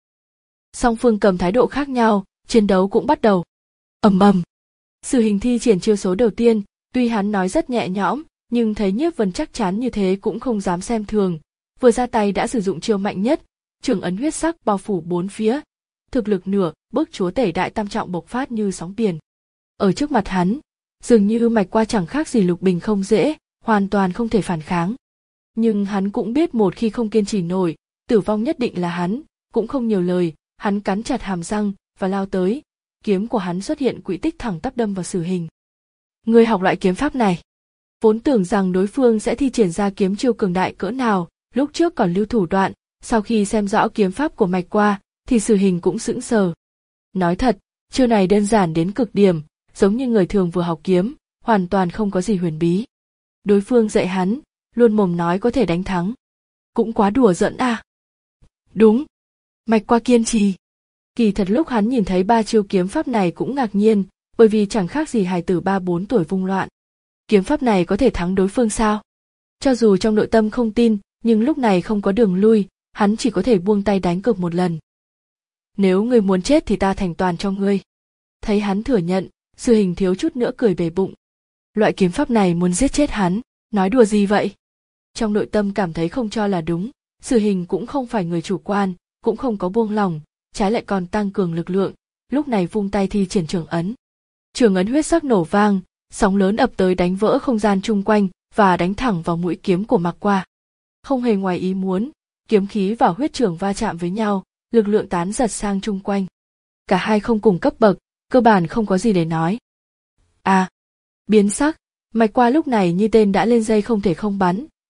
Song phương cầm thái độ khác nhau, chiến đấu cũng bắt đầu. Ầm ầm. Sử Hình thi triển chiêu số đầu tiên, tuy hắn nói rất nhẹ nhõm, nhưng thấy Nhiếp Vân chắc chắn như thế cũng không dám xem thường, vừa ra tay đã sử dụng chiêu mạnh nhất, trường ấn huyết sắc bao phủ bốn phía, thực lực nửa bước chúa tể đại tam trọng bộc phát như sóng biển. Ở trước mặt hắn, dường như Mạch Qua chẳng khác gì lục bình không dễ, hoàn toàn không thể phản kháng. Nhưng hắn cũng biết một khi không kiên trì nổi, tử vong nhất định là hắn, cũng không nhiều lời, hắn cắn chặt hàm răng và lao tới, kiếm của hắn xuất hiện quỹ tích thẳng tắp đâm vào Sử Hình. Ngươi học loại kiếm pháp này? Vốn tưởng rằng đối phương sẽ thi triển ra kiếm chiêu cường đại cỡ nào, lúc trước còn lưu thủ đoạn, sau khi xem rõ kiếm pháp của Mạch Qua, thì Sử Hình cũng sững sờ. Nói thật, chiêu này đơn giản đến cực điểm, giống như người thường vừa học kiếm, hoàn toàn không có gì huyền bí. Đối phương dạy hắn, luôn mồm nói có thể đánh thắng. Cũng quá đùa giỡn à. Đúng. Mạch Qua kiên trì. Kỳ thật lúc hắn nhìn thấy ba chiêu kiếm pháp này cũng ngạc nhiên, bởi vì chẳng khác gì hài tử ba bốn tuổi vung loạn. Kiếm pháp này có thể thắng đối phương sao? Cho dù trong nội tâm không tin, nhưng lúc này không có đường lui, hắn chỉ có thể buông tay đánh cược một lần. Nếu ngươi muốn chết thì ta thành toàn cho ngươi. Thấy hắn thừa nhận, Sử Hình thiếu chút nữa cười bể bụng. Loại kiếm pháp này muốn giết chết hắn, nói đùa gì vậy? Trong nội tâm cảm thấy không cho là đúng, Sử Hình cũng không phải người chủ quan, cũng không có buông lỏng, trái lại còn tăng cường lực lượng, lúc này vung tay thi triển trường ấn. Trường ấn huyết sắc nổ vang, sóng lớn ập tới đánh vỡ không gian chung quanh và đánh thẳng vào mũi kiếm của Mạc Qua. Không hề ngoài ý muốn, kiếm khí và huyết trường va chạm với nhau, lực lượng tán giật sang chung quanh. Cả hai không cùng cấp bậc, cơ bản không có gì để nói. À, biến sắc, Mạch Qua lúc này như tên đã lên dây không thể không bắn,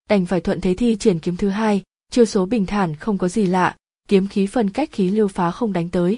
đành phải thuận thế thi triển kiếm thứ hai, chiêu số bình thản không có gì lạ, kiếm khí phân cách khí lưu phá không đánh tới.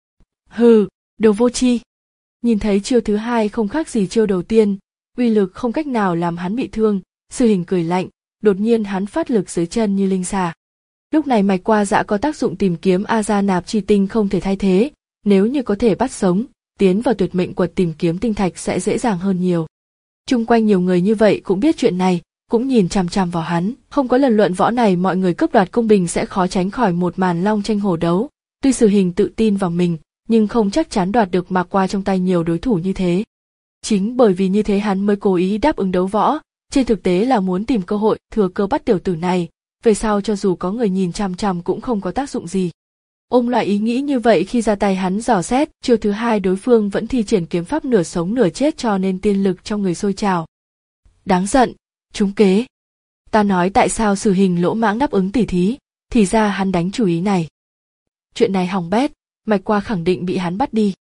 Hừ, đồ vô tri. Nhìn thấy chiêu thứ hai không khác gì chiêu đầu tiên, uy lực không cách nào làm hắn bị thương, Sư Hình cười lạnh, đột nhiên hắn phát lực dưới chân như linh xà. Lúc này mạch qua dạ có tác dụng tìm kiếm A Gia Nạp chi tinh không thể thay thế, nếu như có thể bắt sống, tiến vào tuyệt mệnh quật tìm kiếm tinh thạch sẽ dễ dàng hơn nhiều. Chung quanh nhiều người như vậy cũng biết chuyện này, cũng nhìn chằm chằm vào hắn, không có lần luận võ này mọi người cướp đoạt công bình sẽ khó tránh khỏi một màn long tranh hổ đấu. Tuy Sử Hình tự tin vào mình, nhưng không chắc chắn đoạt được mạc qua trong tay nhiều đối thủ như thế. Chính bởi vì như thế hắn mới cố ý đáp ứng đấu võ, trên thực tế là muốn tìm cơ hội thừa cơ bắt tiểu tử này, về sau cho dù có người nhìn chằm chằm cũng không có tác dụng gì. Ôm loại ý nghĩ như vậy khi ra tay hắn dò xét, chiêu thứ hai đối phương vẫn thi triển kiếm pháp nửa sống nửa chết cho nên tiên lực trong người sôi trào. Đáng giận, trúng kế. Ta nói tại sao Sử Hình lỗ mãng đáp ứng tỉ thí, thì ra hắn đánh chủ ý này. Chuyện này hỏng bét, mạch qua khẳng định bị hắn bắt đi.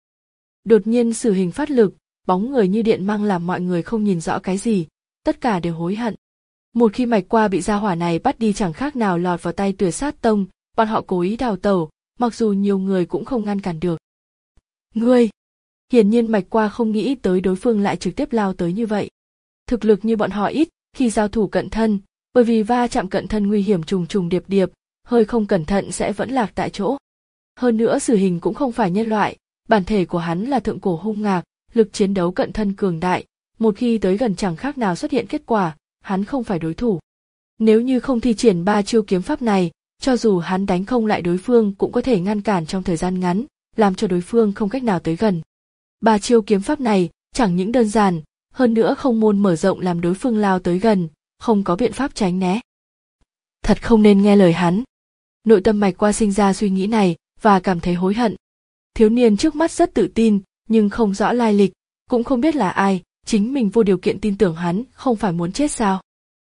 Đột nhiên Sử Hình phát lực, bóng người như điện mang làm mọi người không nhìn rõ cái gì, tất cả đều hối hận. Một khi mạch qua bị gia hỏa này bắt đi chẳng khác nào lọt vào tay Tuyệt Sát Tông, bọn họ cố ý đào tẩu, mặc dù nhiều người cũng không ngăn cản được. Ngươi! Hiển nhiên mạch qua không nghĩ tới đối phương lại trực tiếp lao tới như vậy. Thực lực như bọn họ ít, khi giao thủ cận thân, bởi vì va chạm cận thân nguy hiểm trùng trùng điệp điệp, hơi không cẩn thận sẽ vẫn lạc tại chỗ. Hơn nữa Sử Hình cũng không phải nhân loại, bản thể của hắn là thượng cổ hung ngạc, lực chiến đấu cận thân cường đại, một khi tới gần chẳng khác nào xuất hiện kết quả, hắn không phải đối thủ. Nếu như không thi triển ba chiêu kiếm pháp này, cho dù hắn đánh không lại đối phương cũng có thể ngăn cản trong thời gian ngắn, làm cho đối phương không cách nào tới gần. Ba chiêu kiếm pháp này chẳng những đơn giản, hơn nữa không môn mở rộng làm đối phương lao tới gần, không có biện pháp tránh né. Thật không nên nghe lời hắn. Nội tâm mạch qua sinh ra suy nghĩ này và cảm thấy hối hận. Thiếu niên trước mắt rất tự tin, nhưng không rõ lai lịch, cũng không biết là ai, chính mình vô điều kiện tin tưởng hắn, không phải muốn chết sao?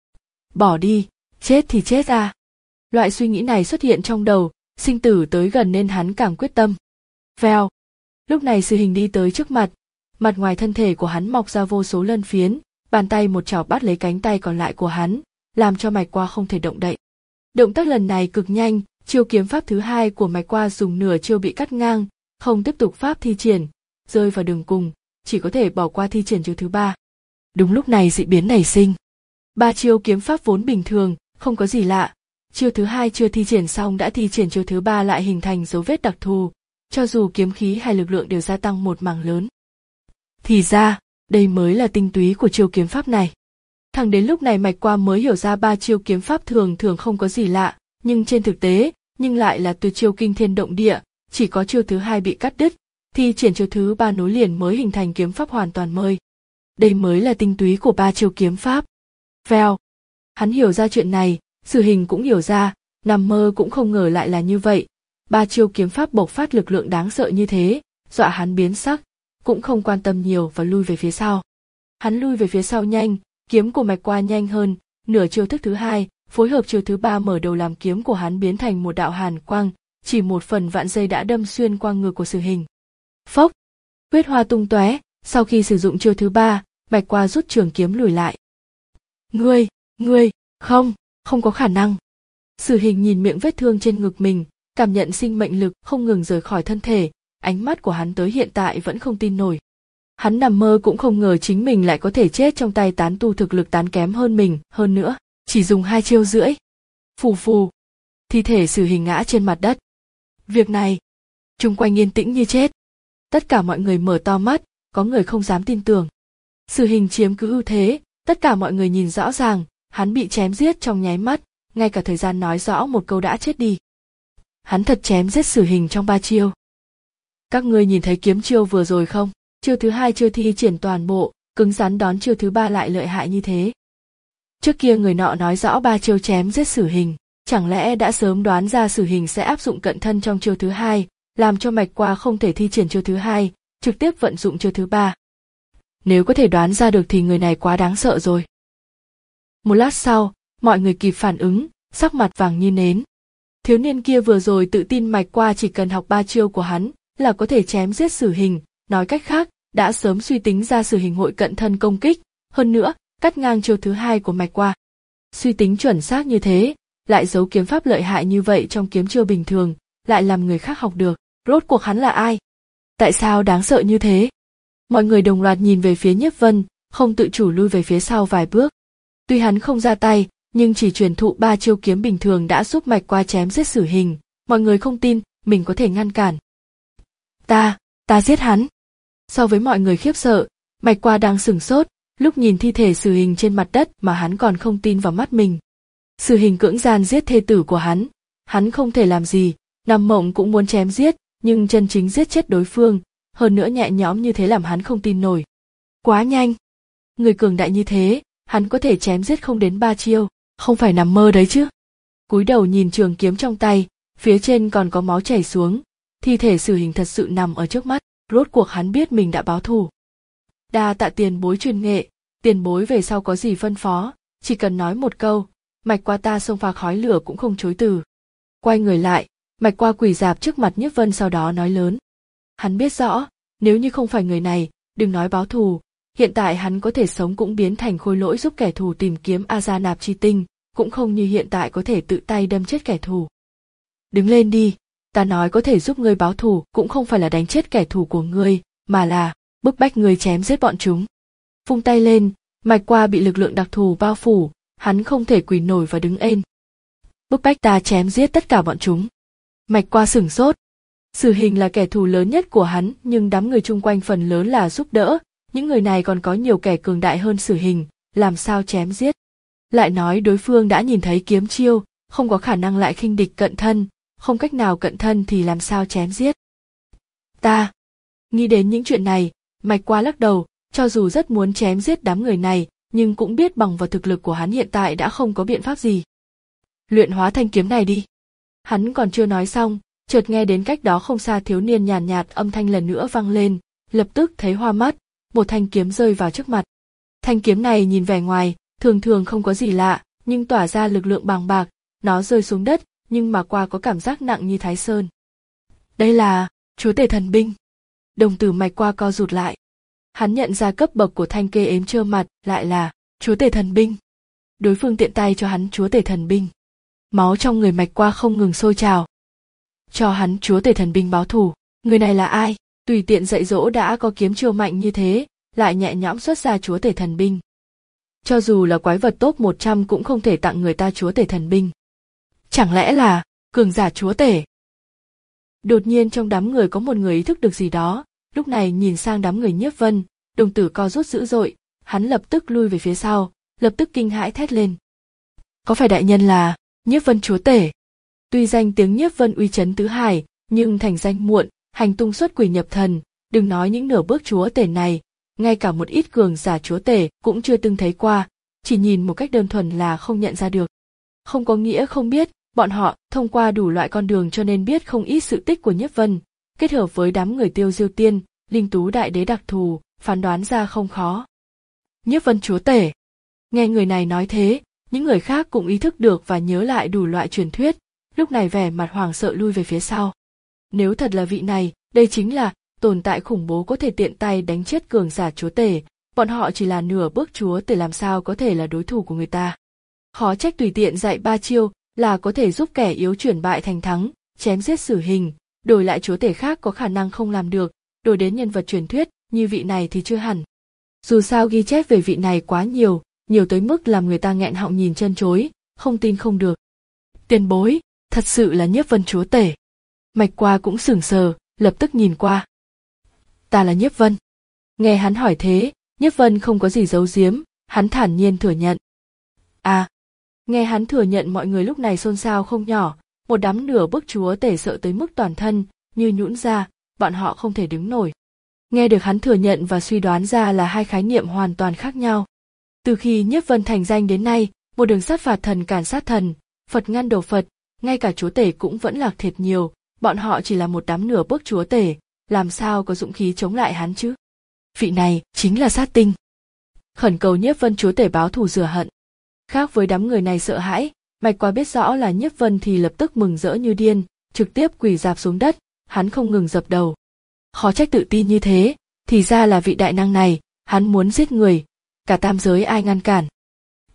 Bỏ đi, chết thì chết à. Loại suy nghĩ này xuất hiện trong đầu, sinh tử tới gần nên hắn càng quyết tâm. Vèo. Lúc này Sử Hình đi tới trước mặt, mặt ngoài thân thể của hắn mọc ra vô số lân phiến, bàn tay một chảo bắt lấy cánh tay còn lại của hắn, làm cho mạch qua không thể động đậy. Động tác lần này cực nhanh, chiêu kiếm pháp thứ hai của mạch qua dùng nửa chiêu bị cắt ngang, không tiếp tục pháp thi triển, rơi vào đường cùng, chỉ có thể bỏ qua thi triển chiêu thứ ba. Đúng lúc này dị biến nảy sinh. Ba chiêu kiếm pháp vốn bình thường, không có gì lạ, chiêu thứ hai chưa thi triển xong đã thi triển chiêu thứ ba lại hình thành dấu vết đặc thù, cho dù kiếm khí hay lực lượng đều gia tăng một mảng lớn. Thì ra, đây mới là tinh túy của chiêu kiếm pháp này. Thẳng đến lúc này mạch qua mới hiểu ra ba chiêu kiếm pháp thường thường không có gì lạ, nhưng trên thực tế, nhưng lại là tuyệt chiêu kinh thiên động địa, chỉ có chiêu thứ hai bị cắt đứt, thi triển chiêu thứ ba nối liền mới hình thành kiếm pháp hoàn toàn mới. Đây mới là tinh túy của ba chiêu kiếm pháp. Vèo. Hắn hiểu ra chuyện này, Sử Hình cũng hiểu ra, nằm mơ cũng không ngờ lại là như vậy. Ba chiêu kiếm pháp bộc phát lực lượng đáng sợ như thế, dọa hắn biến sắc, cũng không quan tâm nhiều và lui về phía sau. Hắn lui về phía sau nhanh, kiếm của mạch qua nhanh hơn, nửa chiêu thức thứ hai, phối hợp chiêu thứ ba mở đầu làm kiếm của hắn biến thành một đạo hàn quang, chỉ một phần vạn giây đã đâm xuyên qua ngực của Sử Hình. Phốc, huyết hoa tung tóe. Sau khi sử dụng chiêu thứ ba, mạch qua rút trường kiếm lùi lại. Ngươi, ngươi, không, không có khả năng. Sử Hình nhìn miệng vết thương trên ngực mình, cảm nhận sinh mệnh lực không ngừng rời khỏi thân thể, ánh mắt của hắn tới hiện tại vẫn không tin nổi. Hắn nằm mơ cũng không ngờ chính mình lại có thể chết trong tay tán tu thực lực tán kém hơn mình, hơn nữa, chỉ dùng hai chiêu rưỡi. Phù phù, thi thể Sử Hình ngã trên mặt đất. Việc này, chung quanh yên tĩnh như chết. Tất cả mọi người mở to mắt, có người không dám tin tưởng. Sử Hình chiếm cứ ưu thế, tất cả mọi người nhìn rõ ràng, hắn bị chém giết trong nháy mắt, ngay cả thời gian nói rõ một câu đã chết đi. Hắn thật chém giết Sử Hình trong ba chiêu. Các ngươi nhìn thấy kiếm chiêu vừa rồi không? Chiêu thứ hai chưa thi triển toàn bộ, cứng rắn đón chiêu thứ ba lại lợi hại như thế. Trước kia người nọ nói rõ ba chiêu chém giết Sử Hình, chẳng lẽ đã sớm đoán ra Sử Hình sẽ áp dụng cận thân trong chiêu thứ hai, làm cho mạch qua không thể thi triển chiêu thứ hai, trực tiếp vận dụng chiêu thứ ba. Nếu có thể đoán ra được thì người này quá đáng sợ rồi. Một lát sau, mọi người kịp phản ứng, sắc mặt vàng như nến. Thiếu niên kia vừa rồi tự tin mạch qua chỉ cần học ba chiêu của hắn là có thể chém giết Sử Hình, nói cách khác, đã sớm suy tính ra Sử Hình hội cận thân công kích, hơn nữa, cắt ngang chiêu thứ hai của mạch qua. suy tính chuẩn xác như thế, lại giấu kiếm pháp lợi hại như vậy trong kiếm chiêu bình thường, lại làm người khác học được, rốt cuộc hắn là ai? Tại sao đáng sợ như thế? Mọi người đồng loạt nhìn về phía Nhiếp Vân, không tự chủ lui về phía sau vài bước. Tuy hắn không ra tay, nhưng chỉ truyền thụ ba chiêu kiếm bình thường đã giúp Mạch Qua chém giết Sử Hình, mọi người không tin mình có thể ngăn cản. Ta, ta giết hắn. So với mọi người khiếp sợ, Mạch Qua đang sửng sốt, lúc nhìn thi thể Sử Hình trên mặt đất mà hắn còn không tin vào mắt mình. Sử Hình cưỡng gian giết thê tử của hắn, hắn không thể làm gì, nằm mộng cũng muốn chém giết, nhưng chân chính giết chết đối phương, hơn nữa nhẹ nhõm như thế làm hắn không tin nổi. Quá nhanh. Người cường đại như thế, hắn có thể chém giết không đến ba chiêu, không phải nằm mơ đấy chứ. Cúi đầu nhìn trường kiếm trong tay, phía trên còn có máu chảy xuống, thi thể Sử Hình thật sự nằm ở trước mắt, rốt cuộc hắn biết mình đã báo thù. Đa tạ tiền bối truyền nghệ, tiền bối về sau có gì phân phó, chỉ cần nói một câu, Mạch Qua ta xông pha khói lửa cũng không chối từ. Quay người lại, Mạch Qua quỳ rạp trước mặt Nhiếp Vân sau đó nói lớn. Hắn biết rõ, nếu như không phải người này, đừng nói báo thù, hiện tại hắn có thể sống cũng biến thành khôi lỗi giúp kẻ thù tìm kiếm A Gia Nạp Chi Tinh, cũng không như hiện tại có thể tự tay đâm chết kẻ thù. Đứng lên đi, ta nói có thể giúp ngươi báo thù cũng không phải là đánh chết kẻ thù của ngươi, mà là bức bách ngươi chém giết bọn chúng. Vung tay lên, Mạch Qua bị lực lượng đặc thù bao phủ, hắn không thể quỳ nổi và đứng ên. Bức bách ta chém giết tất cả bọn chúng. Mạch Qua sửng sốt. Sử Hình là kẻ thù lớn nhất của hắn, nhưng đám người chung quanh phần lớn là giúp đỡ, những người này còn có nhiều kẻ cường đại hơn Sử Hình, làm sao chém giết. Lại nói đối phương đã nhìn thấy kiếm chiêu, không có khả năng lại khinh địch cận thân, không cách nào cận thân thì làm sao chém giết. Ta, nghĩ đến những chuyện này, Mạch Qua lắc đầu, cho dù rất muốn chém giết đám người này, nhưng cũng biết bằng vào thực lực của hắn hiện tại đã không có biện pháp gì. Luyện hóa thanh kiếm này đi. Hắn còn chưa nói xong, chợt nghe đến cách đó không xa thiếu niên nhàn nhạt, nhạt âm thanh lần nữa vang lên, lập tức thấy hoa mắt, một thanh kiếm rơi vào trước mặt. Thanh kiếm này nhìn vẻ ngoài, thường thường không có gì lạ, nhưng tỏa ra lực lượng bàng bạc, nó rơi xuống đất, nhưng mà qua có cảm giác nặng như Thái Sơn. Đây là chúa tể thần binh. Đồng tử Mạch Qua co rụt lại. Hắn nhận ra cấp bậc của thanh kê ếm trơ mặt lại là chúa tể thần binh. Đối phương tiện tay cho hắn chúa tể thần binh. Máu trong người Mạch Qua không ngừng sôi trào. Cho hắn chúa tể thần binh báo thù. Người này là ai? Tùy tiện dạy dỗ đã có kiếm chiêu mạnh như thế, lại nhẹ nhõm xuất ra chúa tể thần binh. Cho dù là quái vật top một trăm cũng không thể tặng người ta chúa tể thần binh. Chẳng lẽ là cường giả chúa tể? Đột nhiên trong đám người có một người ý thức được gì đó, lúc này nhìn sang đám người Nhiếp Vân, đồng tử co rút dữ dội, hắn lập tức lui về phía sau, lập tức kinh hãi thét lên. Có phải đại nhân là Nhiếp Vân chúa tể? Tuy danh tiếng Nhiếp Vân uy chấn tứ hải, nhưng thành danh muộn, hành tung xuất quỷ nhập thần, đừng nói những nửa bước chúa tể này, ngay cả một ít cường giả chúa tể cũng chưa từng thấy qua, chỉ nhìn một cách đơn thuần là không nhận ra được. Không có nghĩa không biết, bọn họ thông qua đủ loại con đường cho nên biết không ít sự tích của Nhiếp Vân, kết hợp với đám người Tiêu Diêu Tiên, Linh Tú đại đế đặc thù, phán đoán ra không khó. Nhiếp Vân chúa tể. Nghe người này nói thế, những người khác cũng ý thức được và nhớ lại đủ loại truyền thuyết, lúc này vẻ mặt hoảng sợ lui về phía sau. Nếu thật là vị này, đây chính là tồn tại khủng bố có thể tiện tay đánh chết cường giả chúa tể, bọn họ chỉ là nửa bước chúa tể làm sao có thể là đối thủ của người ta. Khó trách tùy tiện dạy ba chiêu là có thể giúp kẻ yếu chuyển bại thành thắng, chém giết Sử Hình, đổi lại chúa tể khác có khả năng không làm được, đổi đến nhân vật truyền thuyết như vị này thì chưa hẳn. Dù sao ghi chép về vị này quá nhiều, nhiều tới mức làm người ta nghẹn họng nhìn chân chối, không tin không được. Tiền bối, thật sự là Nhiếp Vân chúa tể. Mạch Qua cũng sửng sờ, lập tức nhìn qua. Ta là Nhiếp Vân. Nghe hắn hỏi thế, Nhiếp Vân không có gì giấu giếm, hắn thản nhiên thừa nhận. À, nghe hắn thừa nhận mọi người lúc này xôn xao không nhỏ, một đám nửa bước chúa tể sợ tới mức toàn thân như nhũn ra, bọn họ không thể đứng nổi. Nghe được hắn thừa nhận và suy đoán ra là hai khái niệm hoàn toàn khác nhau. Từ khi Nhiếp Vân thành danh đến nay, một đường sát phạt thần cản sát thần, Phật ngăn đầu Phật, ngay cả chúa tể cũng vẫn lạc thiệt nhiều, bọn họ chỉ là một đám nửa bước chúa tể, làm sao có dũng khí chống lại hắn chứ? Vị này chính là sát tinh. Khẩn cầu Nhiếp Vân chúa tể báo thù rửa hận. Khác với đám người này sợ hãi, Mạch Qua biết rõ là Nhiếp Vân thì lập tức mừng rỡ như điên, trực tiếp quỳ rạp xuống đất, hắn không ngừng dập đầu. Khó trách tự tin như thế, thì ra là vị đại năng này, hắn muốn giết người, cả tam giới ai ngăn cản.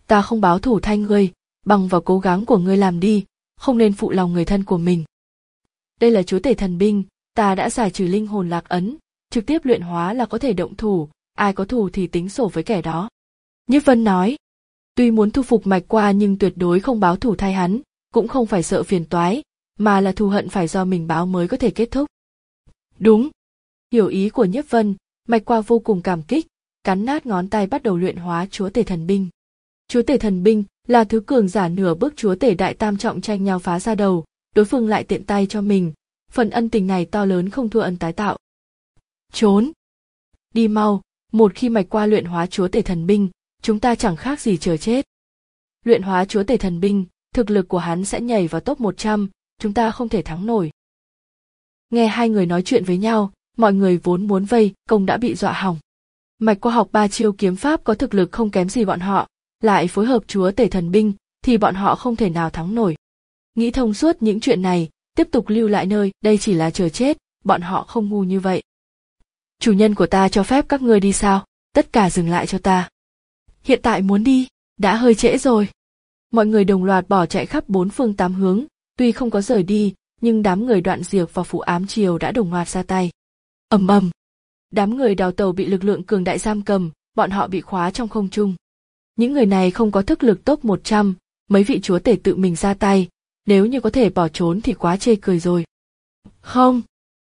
Ta không báo thù thay ngươi, bằng vào cố gắng của ngươi làm đi, không nên phụ lòng người thân của mình. Đây là chúa tể thần binh, ta đã giải trừ linh hồn lạc ấn, trực tiếp luyện hóa là có thể động thủ, ai có thù thì tính sổ với kẻ đó. Nhiếp Vân nói, tuy muốn thu phục Mạch Qua nhưng tuyệt đối không báo thù thay hắn, cũng không phải sợ phiền toái, mà là thù hận phải do mình báo mới có thể kết thúc. Đúng. Hiểu ý của Nhiếp Vân, Mạch Qua vô cùng cảm kích, cắn nát ngón tay bắt đầu luyện hóa chúa tể thần binh. Chúa tể thần binh là thứ cường giả nửa bước chúa tể đại tam trọng tranh nhau phá ra đầu, đối phương lại tiện tay cho mình, phần ân tình này to lớn không thua ân tái tạo. Trốn! Đi mau, một khi Mạch Qua luyện hóa chúa tể thần binh, chúng ta chẳng khác gì chờ chết. Luyện hóa chúa tể thần binh, thực lực của hắn sẽ nhảy vào top một trăm, chúng ta không thể thắng nổi. Nghe hai người nói chuyện với nhau, mọi người vốn muốn vây công đã bị dọa hỏng. Mạch Qua học ba chiêu kiếm pháp có thực lực không kém gì bọn họ, lại phối hợp chúa tể thần binh thì bọn họ không thể nào thắng nổi. Nghĩ thông suốt những chuyện này, tiếp tục lưu lại nơi đây chỉ là chờ chết, bọn họ không ngu như vậy. Chủ nhân của ta cho phép các ngươi đi sao? Tất cả dừng lại cho ta. Hiện tại muốn đi, đã hơi trễ rồi. Mọi người đồng loạt bỏ chạy khắp bốn phương tám hướng, tuy không có rời đi, nhưng đám người Đoạn Diệp và Phù Ám Triều đã đồng loạt ra tay. Ầm ầm. Đám người đào tàu bị lực lượng cường đại giam cầm, bọn họ bị khóa trong không trung. Những người này không có thức lực top một trăm, mấy vị chúa tể tự mình ra tay, nếu như có thể bỏ trốn thì quá chê cười rồi. Không.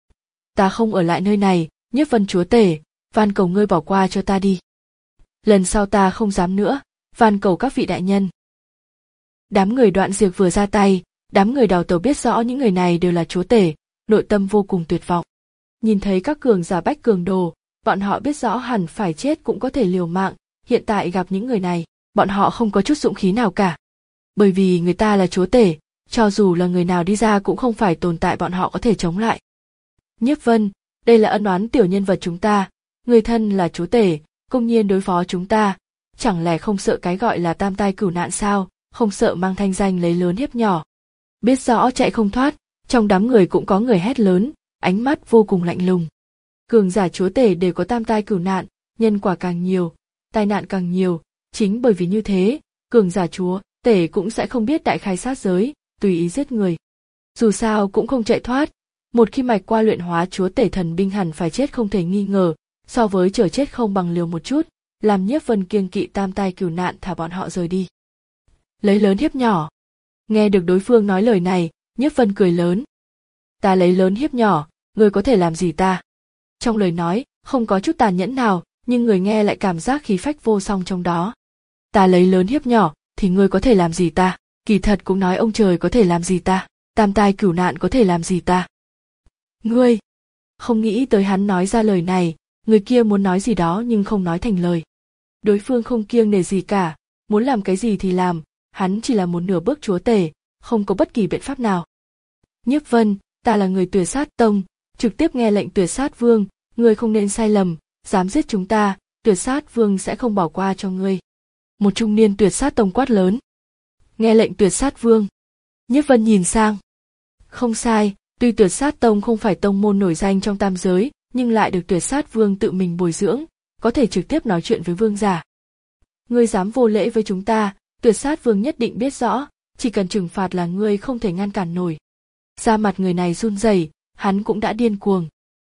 Ta không ở lại nơi này, Nhiếp Vân chúa tể, van cầu ngươi bỏ qua cho ta đi. Lần sau ta không dám nữa, van cầu các vị đại nhân. Đám người Đoạn Diệp vừa ra tay, đám người đào tàu biết rõ những người này đều là chúa tể, nội tâm vô cùng tuyệt vọng. Nhìn thấy các cường giả bách cường đồ, bọn họ biết rõ hẳn phải chết cũng có thể liều mạng, hiện tại gặp những người này, bọn họ không có chút dũng khí nào cả. Bởi vì người ta là chúa tể, cho dù là người nào đi ra cũng không phải tồn tại bọn họ có thể chống lại. Nhiếp Vân, đây là ân oán tiểu nhân vật chúng ta, người thân là chúa tể, công nhiên đối phó chúng ta, chẳng lẽ không sợ cái gọi là tam tai cửu nạn sao, không sợ mang thanh danh lấy lớn hiếp nhỏ. Biết rõ chạy không thoát, trong đám người cũng có người hét lớn, ánh mắt vô cùng lạnh lùng. Cường giả chúa tể đều có tam tai cửu nạn, nhân quả càng nhiều, tai nạn càng nhiều, chính bởi vì như thế, cường giả chúa tể cũng sẽ không biết đại khai sát giới, tùy ý giết người. Dù sao cũng không chạy thoát, một khi Mạch Qua luyện hóa chúa tể thần binh hẳn phải chết không thể nghi ngờ, so với chờ chết không bằng liều một chút, làm Nhiếp Vân kiêng kỵ tam tai cửu nạn thả bọn họ rời đi. Lấy lớn hiếp nhỏ. Nghe được đối phương nói lời này, Nhiếp Vân cười lớn. Ta lấy lớn hiếp nhỏ, ngươi có thể làm gì ta? Trong lời nói, không có chút tàn nhẫn nào, nhưng người nghe lại cảm giác khí phách vô song trong đó. Ta lấy lớn hiếp nhỏ, thì ngươi có thể làm gì ta? Kỳ thật cũng nói ông trời có thể làm gì ta? Tam tai cửu nạn có thể làm gì ta? Ngươi! Không nghĩ tới hắn nói ra lời này, người kia muốn nói gì đó nhưng không nói thành lời. Đối phương không kiêng nể gì cả, muốn làm cái gì thì làm, hắn chỉ là một nửa bước chúa tể, không có bất kỳ biện pháp nào. Nhiếp Vân, ta là người Tuyệt Sát Tông, trực tiếp nghe lệnh Tuyệt Sát Vương, ngươi không nên sai lầm, dám giết chúng ta, Tuyệt Sát Vương sẽ không bỏ qua cho ngươi. Một trung niên Tuyệt Sát Tông quát lớn. Nghe lệnh Tuyệt Sát Vương. Nhiếp Vân nhìn sang. Không sai, tuy Tuyệt Sát Tông không phải tông môn nổi danh trong tam giới, nhưng lại được Tuyệt Sát Vương tự mình bồi dưỡng, có thể trực tiếp nói chuyện với vương giả. Ngươi dám vô lễ với chúng ta, Tuyệt Sát Vương nhất định biết rõ, chỉ cần trừng phạt là ngươi không thể ngăn cản nổi. Da mặt người này run rẩy, hắn cũng đã điên cuồng.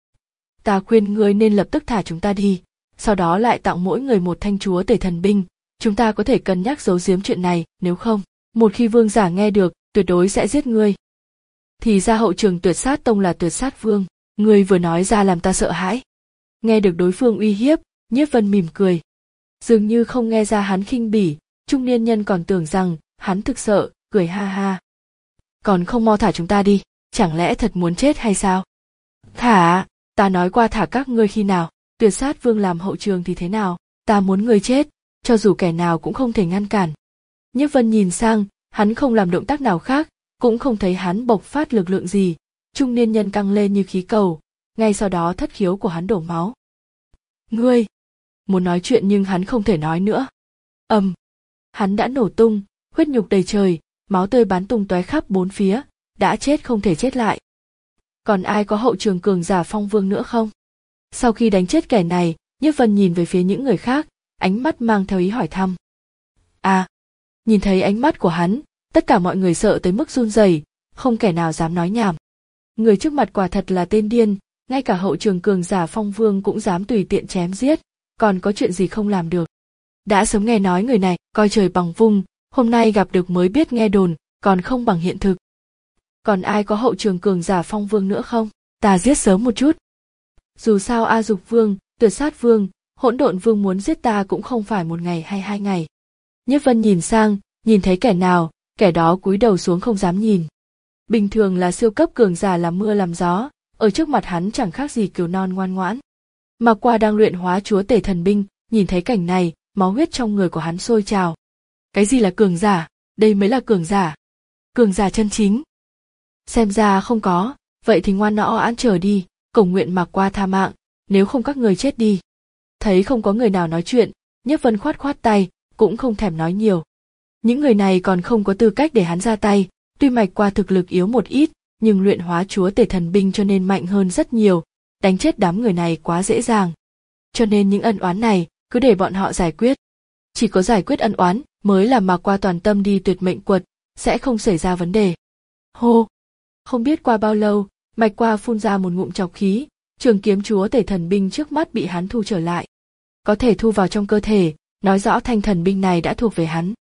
Ta khuyên ngươi nên lập tức thả chúng ta đi, sau đó lại tặng mỗi người một thanh chúa tể thần binh, chúng ta có thể cân nhắc giấu giếm chuyện này, nếu không, một khi vương giả nghe được, tuyệt đối sẽ giết ngươi. Thì ra hậu trường Tuyệt Sát Tông là Tuyệt Sát Vương, ngươi vừa nói ra làm ta sợ hãi. Nghe được đối phương uy hiếp, Nhiếp Vân mỉm cười. Dường như không nghe ra hắn khinh bỉ, trung niên nhân còn tưởng rằng hắn thực sợ, cười ha ha. Còn không mau thả chúng ta đi, chẳng lẽ thật muốn chết hay sao? Thả, ta nói qua thả các ngươi khi nào, Tuyệt Sát Vương làm hậu trường thì thế nào, ta muốn ngươi chết, cho dù kẻ nào cũng không thể ngăn cản. Nhiếp Vân nhìn sang, hắn không làm động tác nào khác, cũng không thấy hắn bộc phát lực lượng gì, trung niên nhân căng lên như khí cầu, ngay sau đó thất khiếu của hắn đổ máu. Ngươi! Muốn nói chuyện nhưng hắn không thể nói nữa. Ầm! Um, hắn đã nổ tung, huyết nhục đầy trời, máu tươi bắn tung tóe khắp bốn phía, đã chết không thể chết lại. Còn ai có hậu trường cường giả phong vương nữa không? Sau khi đánh chết kẻ này, Nhiếp Vân nhìn về phía những người khác, ánh mắt mang theo ý hỏi thăm. À, nhìn thấy ánh mắt của hắn, tất cả mọi người sợ tới mức run rẩy, không kẻ nào dám nói nhảm. Người trước mặt quả thật là tên điên, ngay cả hậu trường cường giả Phong Vương cũng dám tùy tiện chém giết, còn có chuyện gì không làm được. Đã sớm nghe nói người này coi trời bằng vung, hôm nay gặp được mới biết nghe đồn, còn không bằng hiện thực. Còn ai có hậu trường cường giả Phong Vương nữa không? Ta giết sớm một chút. Dù sao A Dục Vương, Tuyệt Sát Vương, Hỗn Độn Vương muốn giết ta cũng không phải một ngày hay hai ngày. Nhiếp Vân nhìn sang, nhìn thấy kẻ nào, kẻ đó cúi đầu xuống không dám nhìn. Bình thường là siêu cấp cường giả làm mưa làm gió, ở trước mặt hắn chẳng khác gì cừu non ngoan ngoãn. Mà qua đang luyện hóa chúa tể thần binh, nhìn thấy cảnh này, máu huyết trong người của hắn sôi trào. Cái gì là cường giả? Đây mới là cường giả. Cường giả chân chính. Xem ra không có, vậy thì ngoan nõ án chờ đi, cầu nguyện Mạc Qua tha mạng, nếu không các người chết đi. Thấy không có người nào nói chuyện, Nhiếp Vân khoát khoát tay, cũng không thèm nói nhiều. Những người này còn không có tư cách để hắn ra tay, tuy Mạch Qua thực lực yếu một ít, nhưng luyện hóa chúa tể thần binh cho nên mạnh hơn rất nhiều, đánh chết đám người này quá dễ dàng. Cho nên những ân oán này, cứ để bọn họ giải quyết. Chỉ có giải quyết ân oán mới làm Mạc Qua toàn tâm đi tuyệt mệnh quật, sẽ không xảy ra vấn đề. Hô! Không biết qua bao lâu, Mạch Qua phun ra một ngụm trọc khí, trường kiếm chúa tể thần binh trước mắt bị hắn thu trở lại. Có thể thu vào trong cơ thể, nói rõ thanh thần binh này đã thuộc về hắn.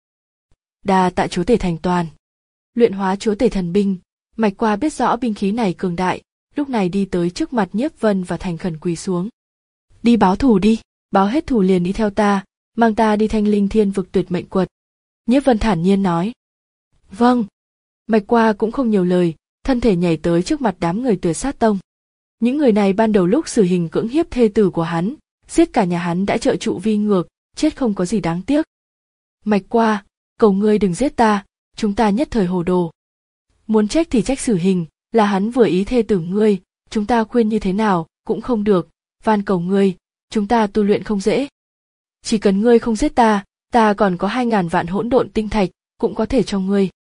Đa tạ chúa tể thành toàn. Luyện hóa chúa tể thần binh, Mạch Qua biết rõ binh khí này cường đại, lúc này đi tới trước mặt Nhiếp Vân và thành khẩn quỳ xuống. Đi báo thù đi, báo hết thù liền đi theo ta, mang ta đi Thanh Linh Thiên vực tuyệt mệnh quật. Nhiếp Vân thản nhiên nói. Vâng. Mạch Qua cũng không nhiều lời, thân thể nhảy tới trước mặt đám người Tuyệt Sát Tông. Những người này ban đầu lúc xử hình cưỡng hiếp thê tử của hắn, giết cả nhà hắn đã trợ trụ vi ngược, chết không có gì đáng tiếc. Mạch Qua, cầu ngươi đừng giết ta, chúng ta nhất thời hồ đồ. Muốn trách thì trách xử hình, là hắn vừa ý thê tử ngươi, chúng ta khuyên như thế nào cũng không được, van cầu ngươi, chúng ta tu luyện không dễ. Chỉ cần ngươi không giết ta, ta còn có hai ngàn vạn hỗn độn tinh thạch, cũng có thể cho ngươi.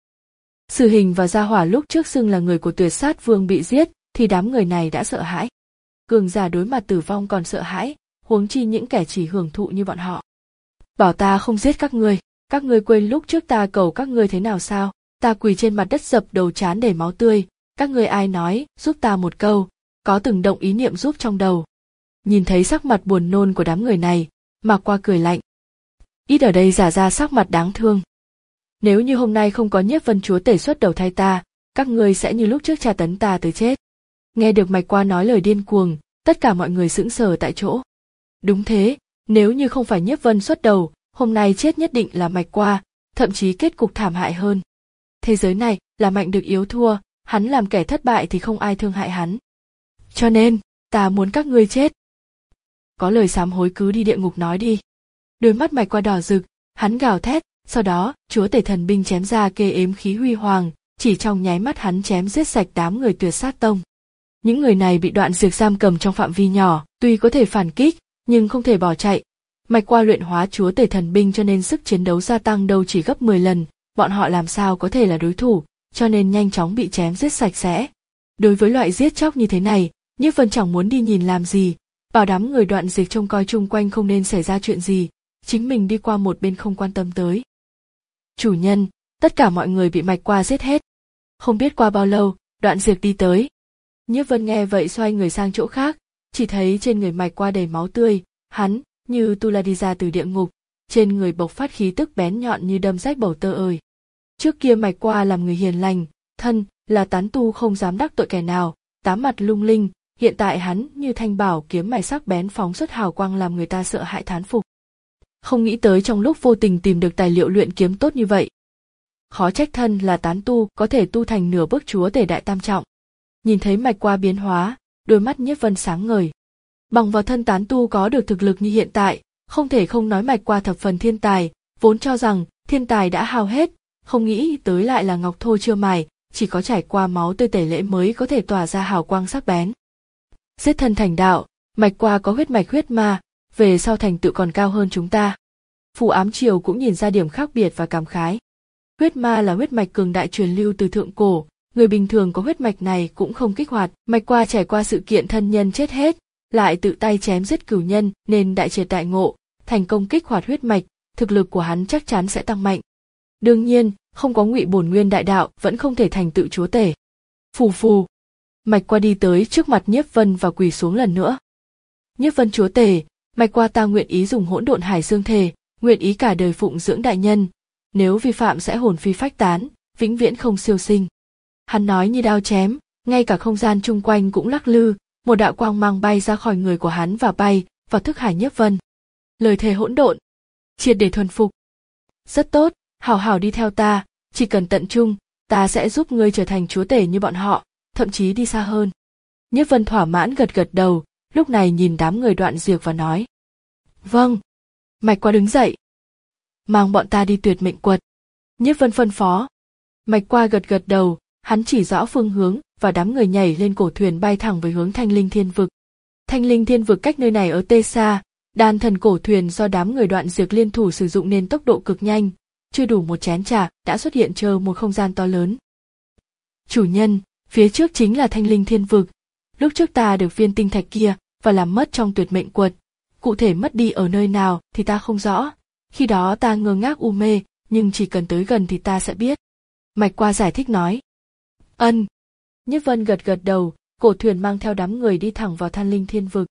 Xử hình và Gia Hỏa lúc trước xưng là người của Tuyệt Sát Vương bị giết, thì đám người này đã sợ hãi. Cường giả đối mặt tử vong còn sợ hãi, huống chi những kẻ chỉ hưởng thụ như bọn họ. Bảo ta không giết các ngươi, các ngươi quên lúc trước ta cầu các ngươi thế nào sao? Ta quỳ trên mặt đất dập đầu trán đầy máu tươi, các ngươi ai nói giúp ta một câu, có từng động ý niệm giúp trong đầu. Nhìn thấy sắc mặt buồn nôn của đám người này, Mạc Qua cười lạnh. Ít ở đây giả ra sắc mặt đáng thương. Nếu như hôm nay không có Nhiếp Vân chúa tể xuất đầu thay ta, các ngươi sẽ như lúc trước tra tấn ta tới chết. Nghe được Mạch Qua nói lời điên cuồng, tất cả mọi người sững sờ tại chỗ. Đúng thế, nếu như không phải Nhiếp Vân xuất đầu, hôm nay chết nhất định là Mạch Qua, thậm chí kết cục thảm hại hơn. Thế giới này là mạnh được yếu thua, hắn làm kẻ thất bại thì không ai thương hại hắn. Cho nên, ta muốn các ngươi chết. Có lời sám hối cứ đi địa ngục nói đi. Đôi mắt Mạch Qua đỏ rực, hắn gào thét, sau đó chúa tể thần binh chém ra kê ếm khí huy hoàng, chỉ trong nháy mắt hắn chém giết sạch đám người Tuyệt Sát Tông. Những người này bị đoạn diệt giam cầm trong phạm vi nhỏ, tuy có thể phản kích, nhưng không thể bỏ chạy. Mạch Qua luyện hóa chúa tể thần binh cho nên sức chiến đấu gia tăng đâu chỉ gấp mười lần, bọn họ làm sao có thể là đối thủ, cho nên nhanh chóng bị chém giết sạch sẽ. Đối với loại giết chóc như thế này, Nhiếp Vân chẳng muốn đi nhìn làm gì, bảo đám người đoạn dịch trông coi chung quanh không nên xảy ra chuyện gì, chính mình đi qua một bên không quan tâm tới. Chủ nhân, tất cả mọi người bị Mạch Qua giết hết. Không biết qua bao lâu, đoạn diệt đi tới. Nhiếp Vân nghe vậy xoay người sang chỗ khác, chỉ thấy trên người Mạch Qua đầy máu tươi, hắn, như tu la đi ra từ địa ngục, trên người bộc phát khí tức bén nhọn như đâm rách bầu tơ ơi. Trước kia Mạch Qua làm người hiền lành, thân, là tán tu không dám đắc tội kẻ nào, tám mặt lung linh, hiện tại hắn như thanh bảo kiếm mài sắc bén phóng xuất hào quang làm người ta sợ hãi thán phục. Không nghĩ tới trong lúc vô tình tìm được tài liệu luyện kiếm tốt như vậy. Khó trách thân là tán tu có thể tu thành nửa bước chúa tể đại tam trọng. Nhìn thấy Mạch Qua biến hóa, đôi mắt Nhiếp Vân sáng ngời. Bằng vào thân tán tu có được thực lực như hiện tại, không thể không nói Mạch Qua thập phần thiên tài, vốn cho rằng thiên tài đã hao hết, không nghĩ tới lại là ngọc thô chưa mài, chỉ có trải qua máu tươi tẩy lễ mới có thể tỏa ra hào quang sắc bén. Giết thân thành đạo, Mạch Qua có huyết mạch huyết ma, về sau thành tựu còn cao hơn chúng ta. Phù Ám Triều cũng nhìn ra điểm khác biệt và cảm khái. Huyết ma là huyết mạch cường đại truyền lưu từ thượng cổ, người bình thường có huyết mạch này cũng không kích hoạt. Mạch Qua trải qua sự kiện thân nhân chết hết, lại tự tay chém giết cửu nhân nên đại triệt đại ngộ, thành công kích hoạt huyết mạch, thực lực của hắn chắc chắn sẽ tăng mạnh. Đương nhiên, không có Ngụy Bổn Nguyên đại đạo vẫn không thể thành tựu chúa tể. Phù phù. Mạch Qua đi tới trước mặt Nhiếp Vân và quỳ xuống lần nữa. Nhiếp Vân chúa tể, Mạch Qua ta nguyện ý dùng hỗn độn hải dương thể, nguyện ý cả đời phụng dưỡng đại nhân, nếu vi phạm sẽ hồn phi phách tán, vĩnh viễn không siêu sinh. Hắn nói như đao chém, ngay cả không gian chung quanh cũng lắc lư, một đạo quang mang bay ra khỏi người của hắn và bay vào thức hải Nhiếp Vân. Lời thề hỗn độn, triệt để thuần phục. Rất tốt, hảo hảo đi theo ta, chỉ cần tận trung, ta sẽ giúp ngươi trở thành chúa tể như bọn họ, thậm chí đi xa hơn. Nhiếp Vân thỏa mãn gật gật đầu, lúc này nhìn đám người Đoạn Diệt và nói. Vâng. Mạch Qua đứng dậy. Mang bọn ta đi tuyệt mệnh quật. Nhiếp Vân phân phó. Mạch Qua gật gật đầu, hắn chỉ rõ phương hướng và đám người nhảy lên cổ thuyền bay thẳng về hướng Thanh Linh Thiên Vực. Thanh Linh Thiên Vực cách nơi này ở tê xa, đan thần cổ thuyền do đám người Đoạn Diệt liên thủ sử dụng nên tốc độ cực nhanh, chưa đủ một chén trà đã xuất hiện chờ một không gian to lớn. Chủ nhân, phía trước chính là Thanh Linh Thiên Vực. Lúc trước ta được viên tinh thạch kia và làm mất trong tuyệt mệnh quật. Cụ thể mất đi ở nơi nào thì ta không rõ. Khi đó ta ngơ ngác u mê, nhưng chỉ cần tới gần thì ta sẽ biết. Mạch Qua giải thích nói. Ân. Nhiếp Vân gật gật đầu, cổ thuyền mang theo đám người đi thẳng vào Thanh Linh Thiên Vực.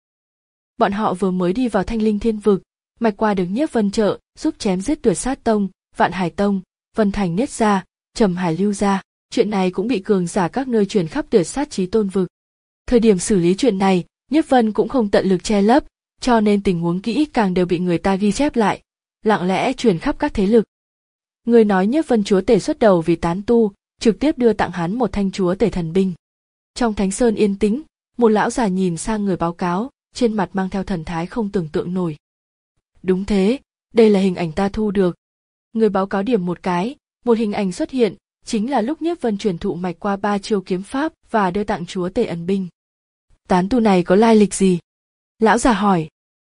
Bọn họ vừa mới đi vào Thanh Linh Thiên Vực, Mạch Qua được Nhiếp Vân trợ giúp chém giết Tuyệt Sát Tông, Vạn Hải Tông, Vân Thành Niết Gia, Trầm Hải Lưu Gia. Chuyện này cũng bị cường giả các nơi truyền khắp Tuyệt Sát Chí Tôn Vực. Thời điểm xử lý chuyện này, Nhiếp Vân cũng không tận lực che lấp, cho nên tình huống kỹ càng đều bị người ta ghi chép lại, lặng lẽ truyền khắp các thế lực. Người nói Nhiếp Vân chúa tể xuất đầu vì tán tu, trực tiếp đưa tặng hắn một thanh chúa tể thần binh. Trong Thánh Sơn yên tĩnh, một lão già nhìn sang người báo cáo, trên mặt mang theo thần thái không tưởng tượng nổi. Đúng thế, đây là hình ảnh ta thu được. Người báo cáo điểm một cái, một hình ảnh xuất hiện, chính là lúc Nhiếp Vân truyền thụ Mạch Qua ba chiêu kiếm pháp và đưa tặng chúa tể ẩn binh. Tán tu này có lai lịch gì? Lão già hỏi.